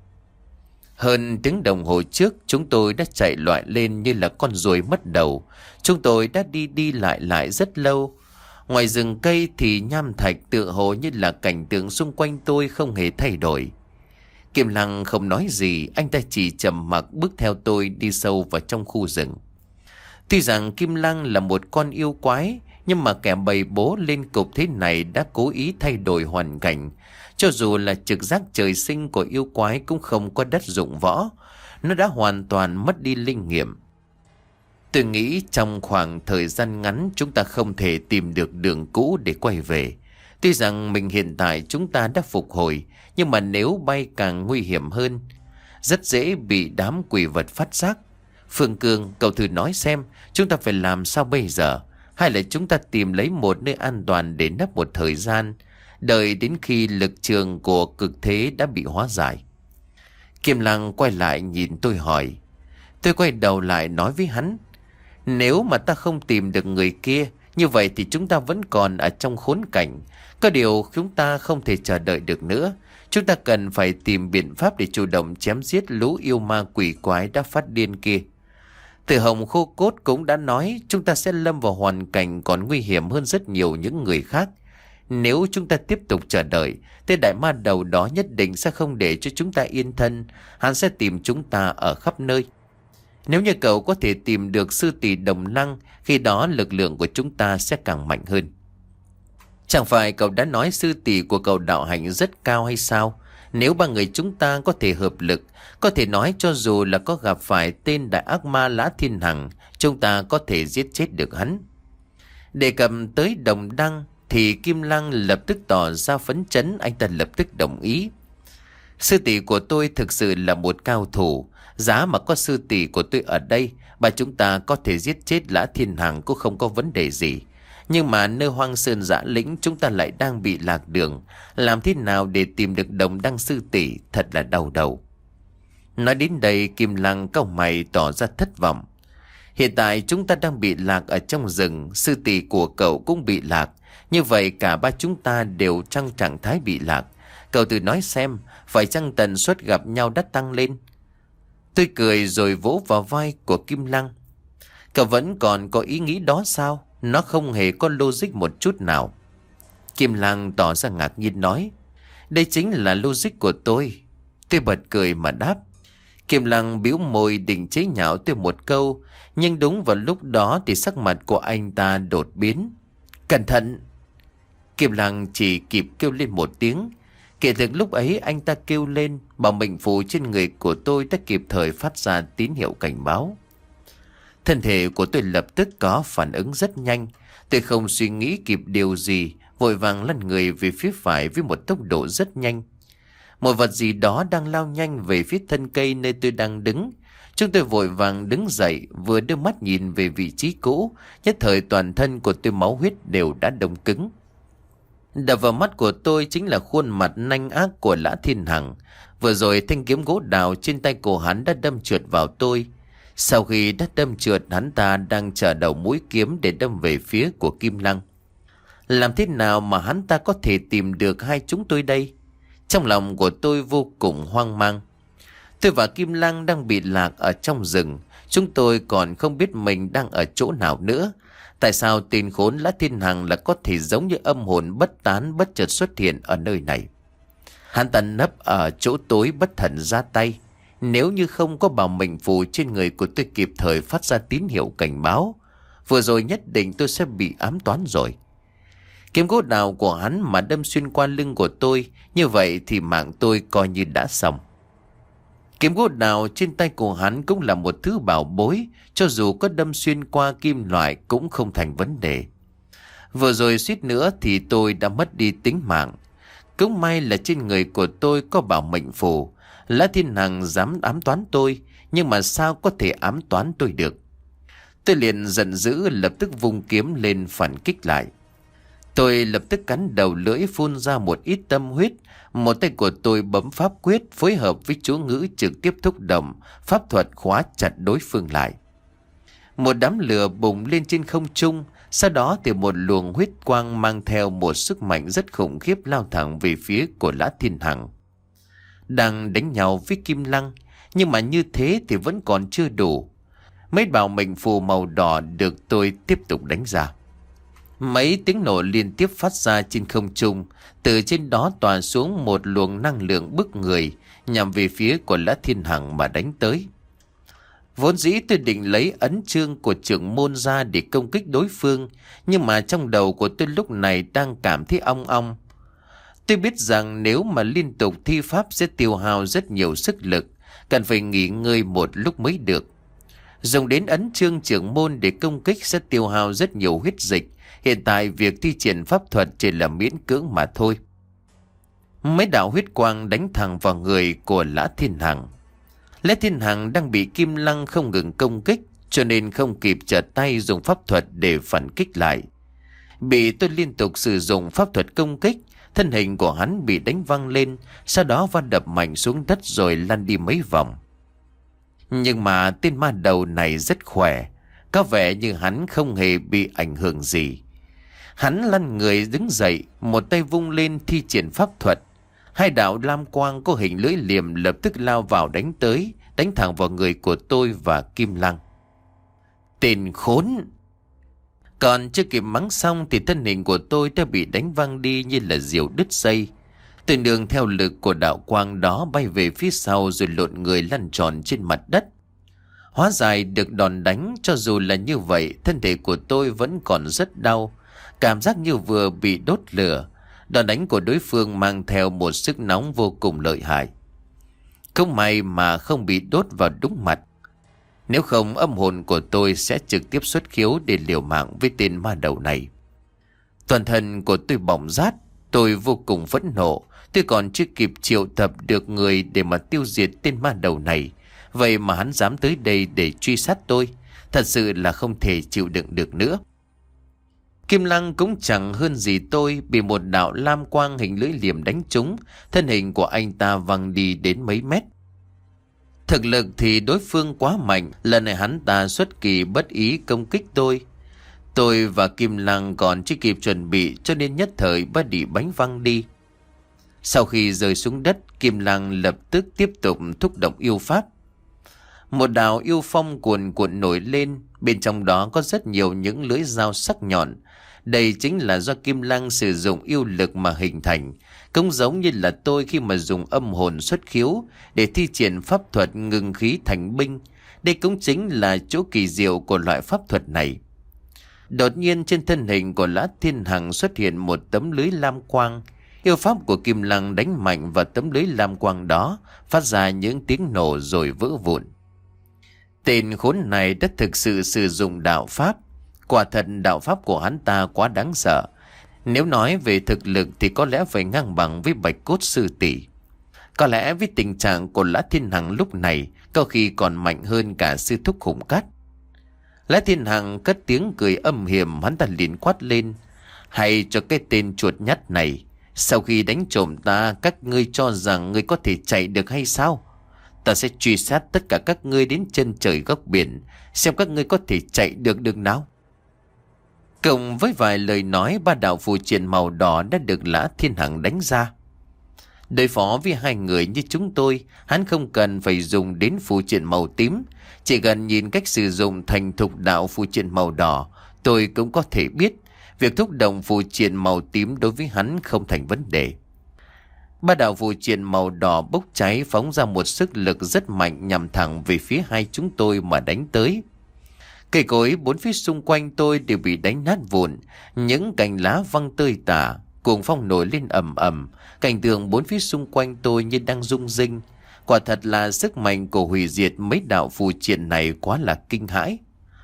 Hơn tiếng đồng hồ trước, chúng tôi đã chạy loạn lên như là con ruồi mất đầu. Chúng tôi đã đi đi lại lại rất lâu. Ngoài rừng cây thì nham thạch tựa hồ như là cảnh tượng xung quanh tôi không hề thay đổi. Kim Lăng không nói gì, anh ta chỉ trầm mặc bước theo tôi đi sâu vào trong khu rừng. Tuy rằng Kim Lăng là một con yêu quái, nhưng mà kẻ bày bố lên cục thế này đã cố ý thay đổi hoàn cảnh. Cho dù là trực giác trời sinh của yêu quái cũng không có đất dụng võ. Nó đã hoàn toàn mất đi linh nghiệm. Tôi nghĩ trong khoảng thời gian ngắn chúng ta không thể tìm được đường cũ để quay về. Tuy rằng mình hiện tại chúng ta đã phục hồi, nhưng mà nếu bay càng nguy hiểm hơn, rất dễ bị đám quỷ vật phát giác. Phương Cương, cậu thử nói xem, chúng ta phải làm sao bây giờ? Hay là chúng ta tìm lấy một nơi an toàn để nấp một thời gian, đợi đến khi lực trường của cực thế đã bị hóa giải? Kim Lăng quay lại nhìn tôi hỏi. Tôi quay đầu lại nói với hắn: nếu mà ta không tìm được người kia, như vậy thì chúng ta vẫn còn ở trong khốn cảnh. Có điều chúng ta không thể chờ đợi được nữa. Chúng ta cần phải tìm biện pháp để chủ động chém giết lũ yêu ma quỷ quái đã phát điên kia. Từ Hồng Khô Cốt cũng đã nói chúng ta sẽ lâm vào hoàn cảnh còn nguy hiểm hơn rất nhiều những người khác. Nếu chúng ta tiếp tục chờ đợi, tên đại ma đầu đó nhất định sẽ không để cho chúng ta yên thân. Hắn sẽ tìm chúng ta ở khắp nơi. Nếu như cậu có thể tìm được sư tỷ Đồng Lăng, khi đó lực lượng của chúng ta sẽ càng mạnh hơn. Chẳng phải cậu đã nói sư tỷ của cậu đạo hạnh rất cao hay sao? Nếu ba người chúng ta có thể hợp lực, có thể nói cho dù là có gặp phải tên đại ác ma Lã Thiên Hằng, chúng ta có thể giết chết được hắn. Đề cập tới Đồng Đăng thì Kim Lăng lập tức tỏ ra phấn chấn, anh ta lập tức đồng ý. Sư tỷ của tôi thực sự là một cao thủ. Giá mà có sư tỷ của tôi ở đây, bà chúng ta có thể giết chết Lã Thiên Hằng cũng không có vấn đề gì. Nhưng mà nơi hoang sơn dã lĩnh chúng ta lại đang bị lạc đường. Làm thế nào để tìm được Đồng Đăng sư tỷ thật là đau đầu. Nói đến đây Kim Lăng cau mày tỏ ra thất vọng. Hiện tại chúng ta đang bị lạc ở trong rừng, sư tỷ của cậu cũng bị lạc. Như vậy cả ba chúng ta đều trong trạng thái bị lạc. Cậu tự nói xem, phải chăng tần suất gặp nhau đã tăng lên? Tôi cười rồi vỗ vào vai của Kim Lăng. Cậu vẫn còn có ý nghĩ đó sao? Nó không hề có logic một chút nào. Kim Lăng tỏ ra ngạc nhiên nói. Đây chính là logic của tôi. Tôi bật cười mà đáp. Kim Lăng bĩu môi định chế nhạo tôi một câu. Nhưng đúng vào lúc đó thì sắc mặt của anh ta đột biến. Cẩn thận! Kim Lăng chỉ kịp kêu lên một tiếng. Kể từ lúc ấy anh ta kêu lên, bảo mệnh phù trên người của tôi đã kịp thời phát ra tín hiệu cảnh báo. Thân thể của tôi lập tức có phản ứng rất nhanh. Tôi không suy nghĩ kịp điều gì, vội vàng lăn người về phía phải với một tốc độ rất nhanh. Một vật gì đó đang lao nhanh về phía thân cây nơi tôi đang đứng. Chúng tôi vội vàng đứng dậy, vừa đưa mắt nhìn về vị trí cũ, nhất thời toàn thân của tôi máu huyết đều đã đông cứng. Đập vào mắt của tôi chính là khuôn mặt nanh ác của Lã Thiên Hằng. Vừa rồi thanh kiếm gỗ đào trên tay cổ hắn đã đâm trượt vào tôi. Sau khi đã đâm trượt, hắn ta đang chờ đầu mũi kiếm để đâm về phía của Kim Lăng. Làm thế nào mà hắn ta có thể tìm được hai chúng tôi đây? Trong lòng của tôi vô cùng hoang mang. Tôi và Kim Lăng đang bị lạc ở trong rừng. Chúng tôi còn không biết mình đang ở chỗ nào nữa. Tại sao tên khốn Lã Thiên Hằng là có thể giống như âm hồn bất tán bất chợt xuất hiện ở nơi này? Hắn ta nấp ở chỗ tối bất thần ra tay. Nếu như không có bảo mệnh phù trên người của tôi kịp thời phát ra tín hiệu cảnh báo, vừa rồi nhất định tôi sẽ bị ám toán rồi. Kiếm gỗ đào của hắn mà đâm xuyên qua lưng của tôi, như vậy thì mạng tôi coi như đã xong. Kiếm gỗ đào trên tay của hắn cũng là một thứ bảo bối, cho dù có đâm xuyên qua kim loại cũng không thành vấn đề. Vừa rồi suýt nữa thì tôi đã mất đi tính mạng. Cũng may là trên người của tôi có bảo mệnh phù. Lã Thiên Hằng dám ám toán tôi, nhưng mà sao có thể ám toán tôi được? Tôi liền giận dữ lập tức vung kiếm lên phản kích lại. Tôi lập tức cắn đầu lưỡi phun ra một ít tâm huyết. Một tay của tôi bấm pháp quyết phối hợp với chú ngữ trực tiếp thúc động pháp thuật khóa chặt đối phương lại. Một đám lửa bùng lên trên không trung. Sau đó thì một luồng huyết quang mang theo một sức mạnh rất khủng khiếp lao thẳng về phía của Lã Thiên Hằng. Đang đánh nhau với Kim Lăng, nhưng mà như thế thì vẫn còn chưa đủ. Mấy bảo mệnh phù màu đỏ được tôi tiếp tục đánh ra. Mấy tiếng nổ liên tiếp phát ra trên không trung, từ trên đó tỏa xuống một luồng năng lượng bức người nhằm về phía của Lã Thiên Hằng mà đánh tới. Vốn dĩ tôi định lấy ấn chương của trưởng môn ra để công kích đối phương, nhưng mà trong đầu của tôi lúc này đang cảm thấy ong ong. Tôi biết rằng nếu mà liên tục thi pháp sẽ tiêu hao rất nhiều sức lực, cần phải nghỉ ngơi một lúc mới được. Dùng đến ấn chương trưởng môn để công kích sẽ tiêu hao rất nhiều huyết dịch. Hiện tại việc thi triển pháp thuật chỉ là miễn cưỡng mà thôi. Mấy đạo huyết quang đánh thẳng vào người của Lã Thiên Hằng. Lã Thiên Hằng đang bị Kim Lăng không ngừng công kích, cho nên không kịp trở tay dùng pháp thuật để phản kích lại. Bị tôi liên tục sử dụng pháp thuật công kích, thân hình của hắn bị đánh văng lên, sau đó va đập mạnh xuống đất rồi lăn đi mấy vòng. Nhưng mà tên ma đầu này rất khỏe, có vẻ như hắn không hề bị ảnh hưởng gì. Hắn lăn người đứng dậy, một tay vung lên thi triển pháp thuật. Hai đạo lam quang có hình lưỡi liềm lập tức lao vào đánh tới, đánh thẳng vào người của tôi và Kim Lăng. Tên khốn! Còn chưa kịp mắng xong thì thân hình của tôi đã bị đánh văng đi như là diều đứt dây. Tôi nương theo lực của đạo quang đó bay về phía sau rồi lộn người lăn tròn trên mặt đất. Hóa giải được đòn đánh, cho dù là như vậy, thân thể của tôi vẫn còn rất đau, cảm giác như vừa bị đốt lửa. Đòn đánh của đối phương mang theo một sức nóng vô cùng lợi hại. Không may mà không bị đốt vào đúng mặt. Nếu không âm hồn của tôi sẽ trực tiếp xuất khiếu để liều mạng với tên ma đầu này. Toàn thân của tôi bỏng rát, tôi vô cùng phẫn nộ. Tôi còn chưa kịp triệu tập được người để mà tiêu diệt tên ma đầu này. Vậy mà hắn dám tới đây để truy sát tôi. Thật sự là không thể chịu đựng được nữa. Kim Lăng cũng chẳng hơn gì tôi, bị một đạo lam quang hình lưỡi liềm đánh trúng, thân hình của anh ta văng đi đến mấy mét. Thực lực thì đối phương quá mạnh, lần này hắn ta xuất kỳ bất ý công kích tôi. Tôi và Kim Lăng còn chưa kịp chuẩn bị cho nên nhất thời bắt bị bánh văng đi. Sau khi rơi xuống đất, Kim Lăng lập tức tiếp tục thúc động yêu pháp. Một đạo yêu phong cuồn cuộn nổi lên, bên trong đó có rất nhiều những lưỡi dao sắc nhọn. Đây chính là do Kim Lăng sử dụng yêu lực mà hình thành, cũng giống như là tôi khi mà dùng âm hồn xuất khiếu để thi triển pháp thuật ngừng khí thành binh. Đây cũng chính là chỗ kỳ diệu của loại pháp thuật này. Đột nhiên trên thân hình của Lã Thiên Hằng xuất hiện một tấm lưới lam quang. Yêu pháp của Kim Lăng đánh mạnh vào tấm lưới lam quang đó, phát ra những tiếng nổ rồi vỡ vụn. Tên khốn này đã thực sự sử dụng đạo pháp. Quả thật đạo pháp của hắn ta quá đáng sợ. Nếu nói về thực lực thì có lẽ phải ngang bằng với Bạch Cốt Sư Tỷ. Có lẽ với tình trạng của Lã Thiên Hằng lúc này, có khi còn mạnh hơn cả sư thúc Khủng Cát. Lã Thiên Hằng cất tiếng cười âm hiểm, hắn ta liền quát lên: hay cho cái tên chuột nhắt này, sau khi đánh trộm ta, các ngươi cho rằng ngươi có thể chạy được hay sao? Ta sẽ truy sát tất cả các ngươi đến chân trời góc biển, xem các ngươi có thể chạy được được nào. Cộng với vài lời nói, ba đạo phù triện màu đỏ đã được Lã Thiên Hằng đánh ra. Đối phó với hai người như chúng tôi, hắn không cần phải dùng đến phù triện màu tím. Chỉ cần nhìn cách sử dụng thành thục đạo phù triện màu đỏ, tôi cũng có thể biết việc thúc động phù triện màu tím đối với hắn không thành vấn đề. Ba đạo phù triện màu đỏ bốc cháy phóng ra một sức lực rất mạnh nhằm thẳng về phía hai chúng tôi mà đánh tới. Cây cối bốn phía xung quanh tôi đều bị đánh nát vụn, những cành lá văng tơi tả, cuồng phong nổi lên ầm ầm, cảnh tượng bốn phía xung quanh tôi như đang rung rinh. Quả thật là sức mạnh của hủy diệt mấy đạo phù triện này quá là kinh hãi.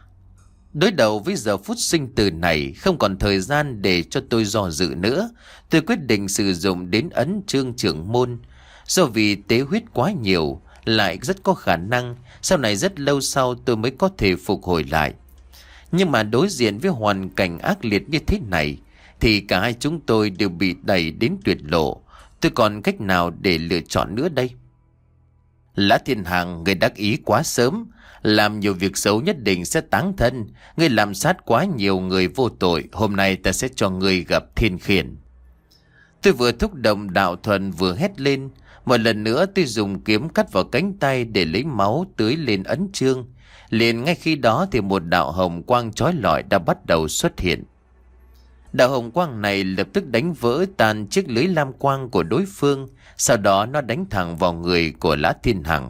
Đối đầu với giờ phút sinh tử này, không còn thời gian để cho tôi do dự nữa. Tôi quyết định sử dụng đến ấn chương trưởng môn. Do vì tế huyết quá nhiều, lại rất có khả năng sau này rất lâu sau tôi mới có thể phục hồi lại. Nhưng mà đối diện với hoàn cảnh ác liệt như thế này, thì cả hai chúng tôi đều bị đẩy đến tuyệt lộ. Tôi còn cách nào để lựa chọn nữa đây? Lã Thiên Hằng, người đắc ý quá sớm. Làm nhiều việc xấu nhất định sẽ táng thân. Ngươi làm sát quá nhiều người vô tội. Hôm nay ta sẽ cho ngươi gặp thiên khiển. Tôi vừa thúc động đạo thuần vừa hét lên. Một lần nữa tôi dùng kiếm cắt vào cánh tay để lấy máu tưới lên ấn chương. Liền ngay khi đó thì một đạo hồng quang chói lọi đã bắt đầu xuất hiện. Đạo hồng quang này lập tức đánh vỡ tan chiếc lưới lam quang của đối phương. Sau đó nó đánh thẳng vào người của Lã Thiên Hằng.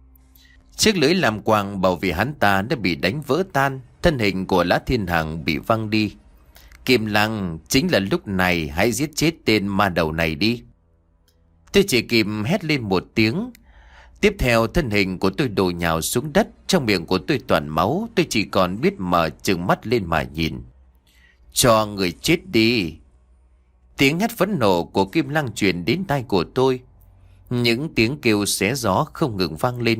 Chiếc lưới lam quang bảo vệ hắn ta đã bị đánh vỡ tan. Thân hình của Lã Thiên Hằng bị văng đi. Kim Lăng, chính là lúc này, hãy giết chết tên ma đầu này đi. Tôi chỉ kịp hét lên một tiếng. Tiếp theo thân hình của tôi đổ nhào xuống đất. Trong miệng của tôi toàn máu. Tôi chỉ còn biết mở trừng mắt lên mà nhìn. Cho người chết đi. Tiếng hét phẫn nộ của Kim Lăng truyền đến tai của tôi. Những tiếng kêu xé gió không ngừng vang lên.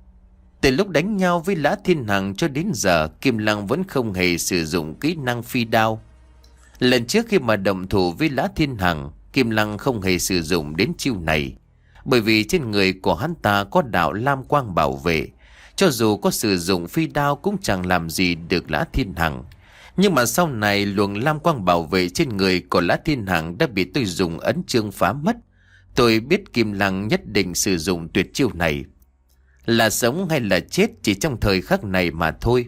Từ lúc đánh nhau với Lã Thiên Hằng cho đến giờ, Kim Lăng vẫn không hề sử dụng kỹ năng phi đao. Lần trước khi mà động thủ với Lã Thiên Hằng, Kim Lăng không hề sử dụng đến chiêu này. Bởi vì trên người của hắn ta có đạo lam quang bảo vệ. Cho dù có sử dụng phi đao cũng chẳng làm gì được Lã Thiên Hằng. Nhưng mà sau này luồng lam quang bảo vệ trên người của Lã Thiên Hằng đã bị tôi dùng ấn chương phá mất. Tôi biết Kim Lăng nhất định sử dụng tuyệt chiêu này. Là sống hay là chết chỉ trong thời khắc này mà thôi.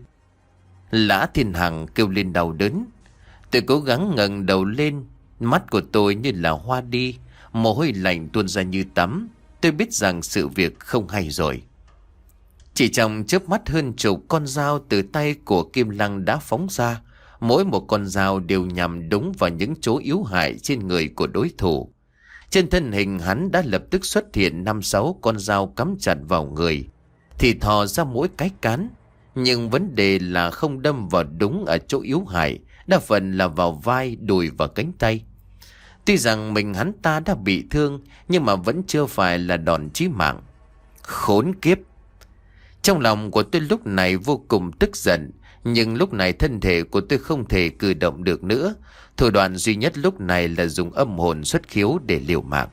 Lã Thiên Hằng kêu lên đau đớn. Tôi cố gắng ngẩng đầu lên. Mắt của tôi như là hoa đi. Mồ hôi lạnh tuôn ra như tắm. Tôi biết rằng sự việc không hay rồi. Chỉ trong chớp mắt hơn chục con dao từ tay của Kim Lăng đã phóng ra. Mỗi một con dao đều nhằm đúng vào những chỗ yếu hại trên người của đối thủ. Trên thân hình hắn đã lập tức xuất hiện năm sáu con dao cắm chặt vào người. Thì thò ra mỗi cái cán. Nhưng vấn đề là không đâm vào đúng ở chỗ yếu hại. Đa phần là vào vai, đùi và cánh tay. Tuy rằng mình hắn ta đã bị thương, nhưng mà vẫn chưa phải là đòn chí mạng. Khốn kiếp! Trong lòng của tôi lúc này vô cùng tức giận. Nhưng lúc này thân thể của tôi không thể cử động được nữa. Thủ đoạn duy nhất lúc này là dùng âm hồn xuất khiếu để liều mạng.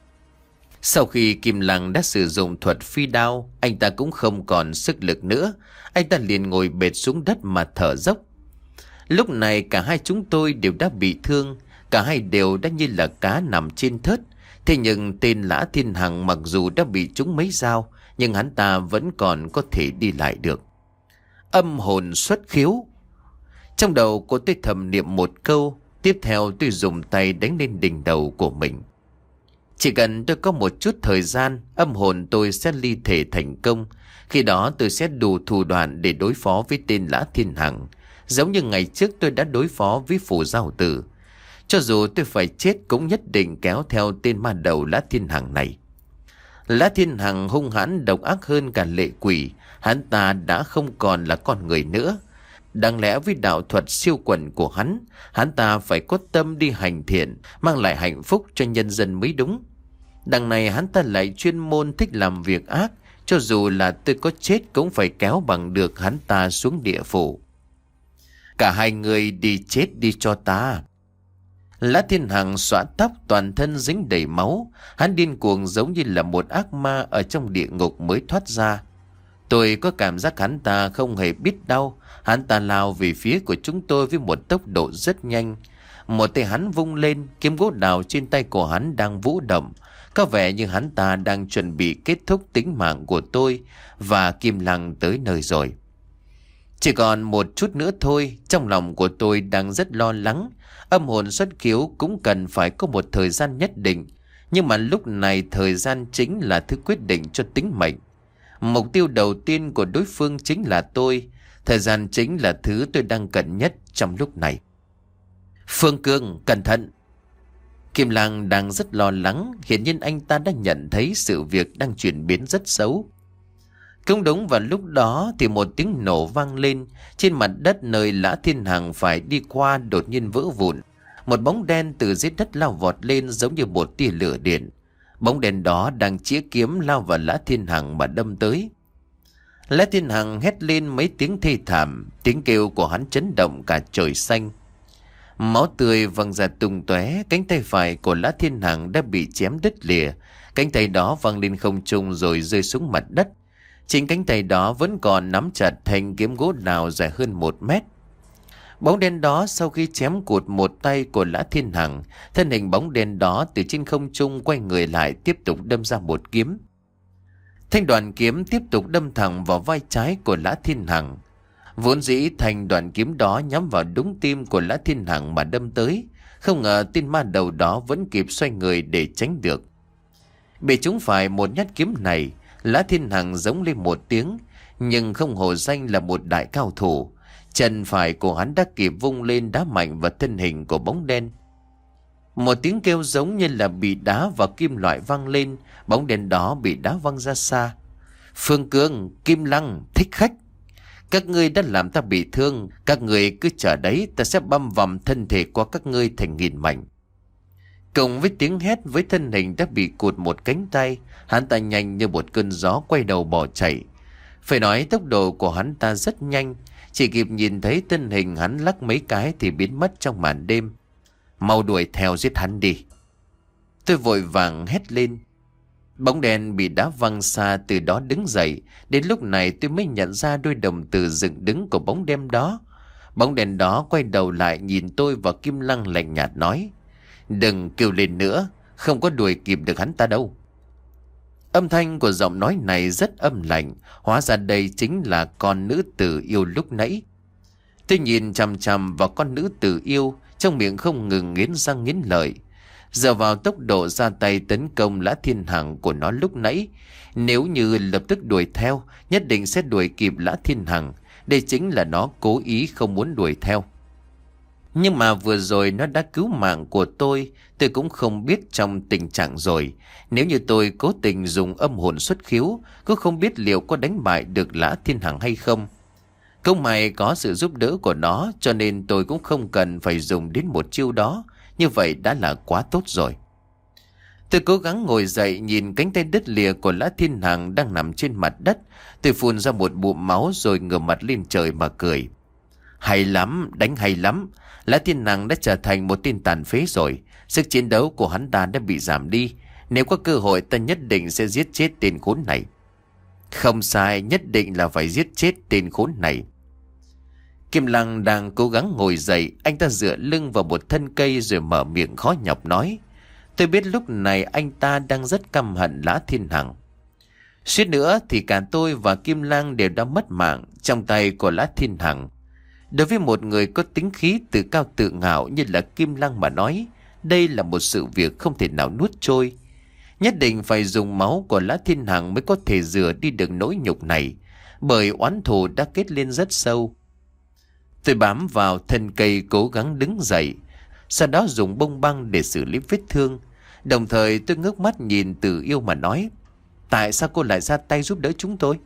Sau khi Kim Lăng đã sử dụng thuật phi đao, anh ta cũng không còn sức lực nữa. Anh ta liền ngồi bệt xuống đất mà thở dốc. Lúc này cả hai chúng tôi đều đã bị thương. Cả hai đều đã như là cá nằm trên thớt. Thế nhưng tên Lã Thiên Hằng mặc dù đã bị trúng mấy dao, nhưng hắn ta vẫn còn có thể đi lại được. Âm hồn xuất khiếu. Trong đầu của tôi thầm niệm một câu. Tiếp theo tôi dùng tay đánh lên đỉnh đầu của mình. Chỉ cần tôi có một chút thời gian, âm hồn tôi sẽ ly thể thành công. Khi đó tôi sẽ đủ thủ đoạn để đối phó với tên Lã Thiên Hằng. Giống như ngày trước tôi đã đối phó với Phủ Giao Tử. Cho dù tôi phải chết cũng nhất định kéo theo tên ma đầu Lã Thiên Hằng này. Lã Thiên Hằng hung hãn độc ác hơn cả lệ quỷ. Hắn ta đã không còn là con người nữa. Đáng lẽ với đạo thuật siêu quần của hắn, hắn ta phải có tâm đi hành thiện, mang lại hạnh phúc cho nhân dân mới đúng. Đằng này hắn ta lại chuyên môn thích làm việc ác. Cho dù là tôi có chết cũng phải kéo bằng được hắn ta xuống địa phủ. Cả hai người đi chết đi cho ta. Lã Thiên Hằng xõa tóc, toàn thân dính đầy máu. Hắn điên cuồng giống như là một ác ma ở trong địa ngục mới thoát ra. Tôi có cảm giác hắn ta không hề biết đau. Hắn ta lao về phía của chúng tôi với một tốc độ rất nhanh. Một tay hắn vung lên, kiếm gỗ đào trên tay của hắn đang vũ động. Có vẻ như hắn ta đang chuẩn bị kết thúc tính mạng của tôi và Kim Lăng tới nơi rồi. Chỉ còn một chút nữa thôi. Trong lòng của tôi đang rất lo lắng. Âm hồn xuất khiếu cũng cần phải có một thời gian nhất định. Nhưng mà lúc này thời gian chính là thứ quyết định cho tính mệnh. Mục tiêu đầu tiên của đối phương chính là tôi. Thời gian chính là thứ tôi đang cần nhất trong lúc này. Phương Cương, cẩn thận! Kim Lang đang rất lo lắng, hiển nhiên anh ta đã nhận thấy sự việc đang chuyển biến rất xấu. Cũng đúng vào lúc đó thì một tiếng nổ vang lên, trên mặt đất nơi Lã Thiên Hằng phải đi qua đột nhiên vỡ vụn. Một bóng đen từ dưới đất lao vọt lên giống như một tia lửa điện. Bóng đen đó đang chĩa kiếm lao vào Lã Thiên Hằng mà đâm tới. Lã Thiên Hằng hét lên mấy tiếng thê thảm, tiếng kêu của hắn chấn động cả trời xanh. Máu tươi văng ra tung tóe, cánh tay phải của Lã Thiên Hằng đã bị chém đứt lìa. Cánh tay đó văng lên không trung rồi rơi xuống mặt đất. Chính cánh tay đó vẫn còn nắm chặt thanh kiếm gỗ đào dài hơn một mét. Bóng đen đó sau khi chém cụt một tay của Lã Thiên Hằng, thân hình bóng đen đó từ trên không trung quay người lại tiếp tục đâm ra một kiếm. Thanh đoạn kiếm tiếp tục đâm thẳng vào vai trái của Lã Thiên Hằng. Vốn dĩ thanh đoạn kiếm đó nhắm vào đúng tim của Lã Thiên Hằng mà đâm tới. Không ngờ tên ma đầu đó vẫn kịp xoay người để tránh được. Bị trúng phải một nhát kiếm này, Lã Thiên Hằng giống lên một tiếng, nhưng không hổ danh là một đại cao thủ. Chân phải của hắn đã kịp vung lên đá mạnh vào thân hình của bóng đen. Một tiếng kêu giống như là bị đá vào kim loại vang lên, bóng đen đó bị đá văng ra xa. Phương Cương, Kim Lăng, Thích Khách, các ngươi đã làm ta bị thương, các ngươi cứ chờ đấy, ta sẽ băm vằm thân thể của các ngươi thành nghìn mảnh. Cùng với tiếng hét với thân hình đã bị cụt một cánh tay, hắn ta nhanh như một cơn gió quay đầu bỏ chạy. Phải nói tốc độ của hắn ta rất nhanh, chỉ kịp nhìn thấy thân hình hắn lắc mấy cái thì biến mất trong màn đêm. Mau đuổi theo giết hắn đi. Tôi vội vàng hét lên. Bóng đèn bị đá văng xa từ đó đứng dậy. Đến lúc này tôi mới nhận ra đôi đồng tử dựng đứng của bóng đêm đó. Bóng đèn đó quay đầu lại nhìn tôi và Kim Lăng lạnh nhạt nói: đừng kêu lên nữa, không có đuổi kịp được hắn ta đâu. Âm thanh của giọng nói này rất âm lạnh, hóa ra đây chính là con nữ tử yêu lúc nãy. Tôi nhìn chằm chằm vào con nữ tử yêu, trong miệng không ngừng nghiến răng nghiến lợi. Giờ vào tốc độ ra tay tấn công Lã Thiên Hằng của nó lúc nãy, nếu như lập tức đuổi theo, nhất định sẽ đuổi kịp Lã Thiên Hằng. Đây chính là nó cố ý không muốn đuổi theo. Nhưng mà vừa rồi nó đã cứu mạng của tôi, tôi cũng không biết trong tình trạng rồi. Nếu như tôi cố tình dùng âm hồn xuất khiếu, cũng không biết liệu có đánh bại được Lã Thiên Hằng hay không. Không may có sự giúp đỡ của nó, cho nên tôi cũng không cần phải dùng đến một chiêu đó. Như vậy đã là quá tốt rồi. Tôi cố gắng ngồi dậy nhìn cánh tay đứt lìa của Lã Thiên Hằng đang nằm trên mặt đất. Tôi phun ra một bụng máu rồi ngửa mặt lên trời mà cười. Hay lắm, đánh hay lắm. Lã Thiên Hằng đã trở thành một tên tàn phế rồi. Sức chiến đấu của hắn ta đã bị giảm đi. Nếu có cơ hội ta nhất định sẽ giết chết tên khốn này. Không sai, nhất định là phải giết chết tên khốn này. Kim Lăng đang cố gắng ngồi dậy, anh ta dựa lưng vào một thân cây rồi mở miệng khó nhọc nói. Tôi biết lúc này anh ta đang rất căm hận Lã Thiên Hằng. Suýt nữa thì cả tôi và Kim Lăng đều đã mất mạng trong tay của Lã Thiên Hằng. Đối với một người có tính khí tự cao tự ngạo như là Kim Lăng mà nói, đây là một sự việc không thể nào nuốt trôi. Nhất định phải dùng máu của Lã Thiên Hằng mới có thể rửa đi được nỗi nhục này, bởi oán thù đã kết lên rất sâu. Tôi bám vào thân cây cố gắng đứng dậy, sau đó dùng bông băng để xử lý vết thương. Đồng thời tôi ngước mắt nhìn Từ Yêu mà nói: tại sao cô lại ra tay giúp đỡ chúng tôi?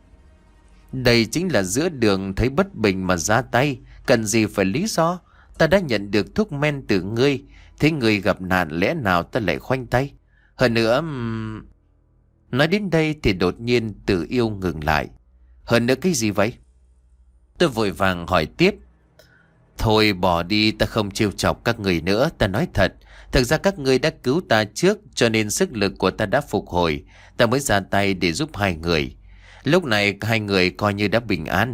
Đây chính là giữa đường thấy bất bình mà ra tay, cần gì phải lý do? Ta đã nhận được thuốc men từ ngươi, thế ngươi gặp nạn lẽ nào ta lại khoanh tay? Hơn nữa... Uhm... Nói đến đây thì đột nhiên Từ Yêu ngừng lại. Hơn nữa cái gì vậy? Tôi vội vàng hỏi tiếp. Thôi bỏ đi, ta không trêu chọc các người nữa, ta nói thật. Thực ra các ngươi đã cứu ta trước, cho nên sức lực của ta đã phục hồi. Ta mới ra tay để giúp hai người. Lúc này hai người coi như đã bình an.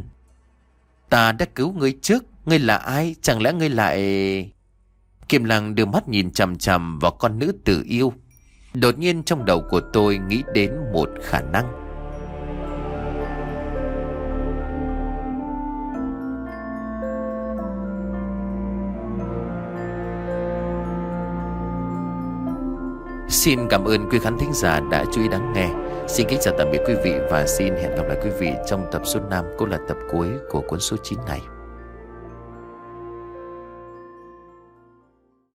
Ta đã cứu ngươi trước, ngươi là ai? Chẳng lẽ ngươi lại... Kim Lăng đưa mắt nhìn chằm chằm vào con nữ Tử Yêu. Đột nhiên trong đầu của tôi nghĩ đến một khả năng. Xin cảm ơn quý khán thính giả đã chú ý lắng nghe. Xin kính chào tạm biệt quý vị và xin hẹn gặp lại quý vị trong tập số năm cũng là tập cuối của cuốn số chín này.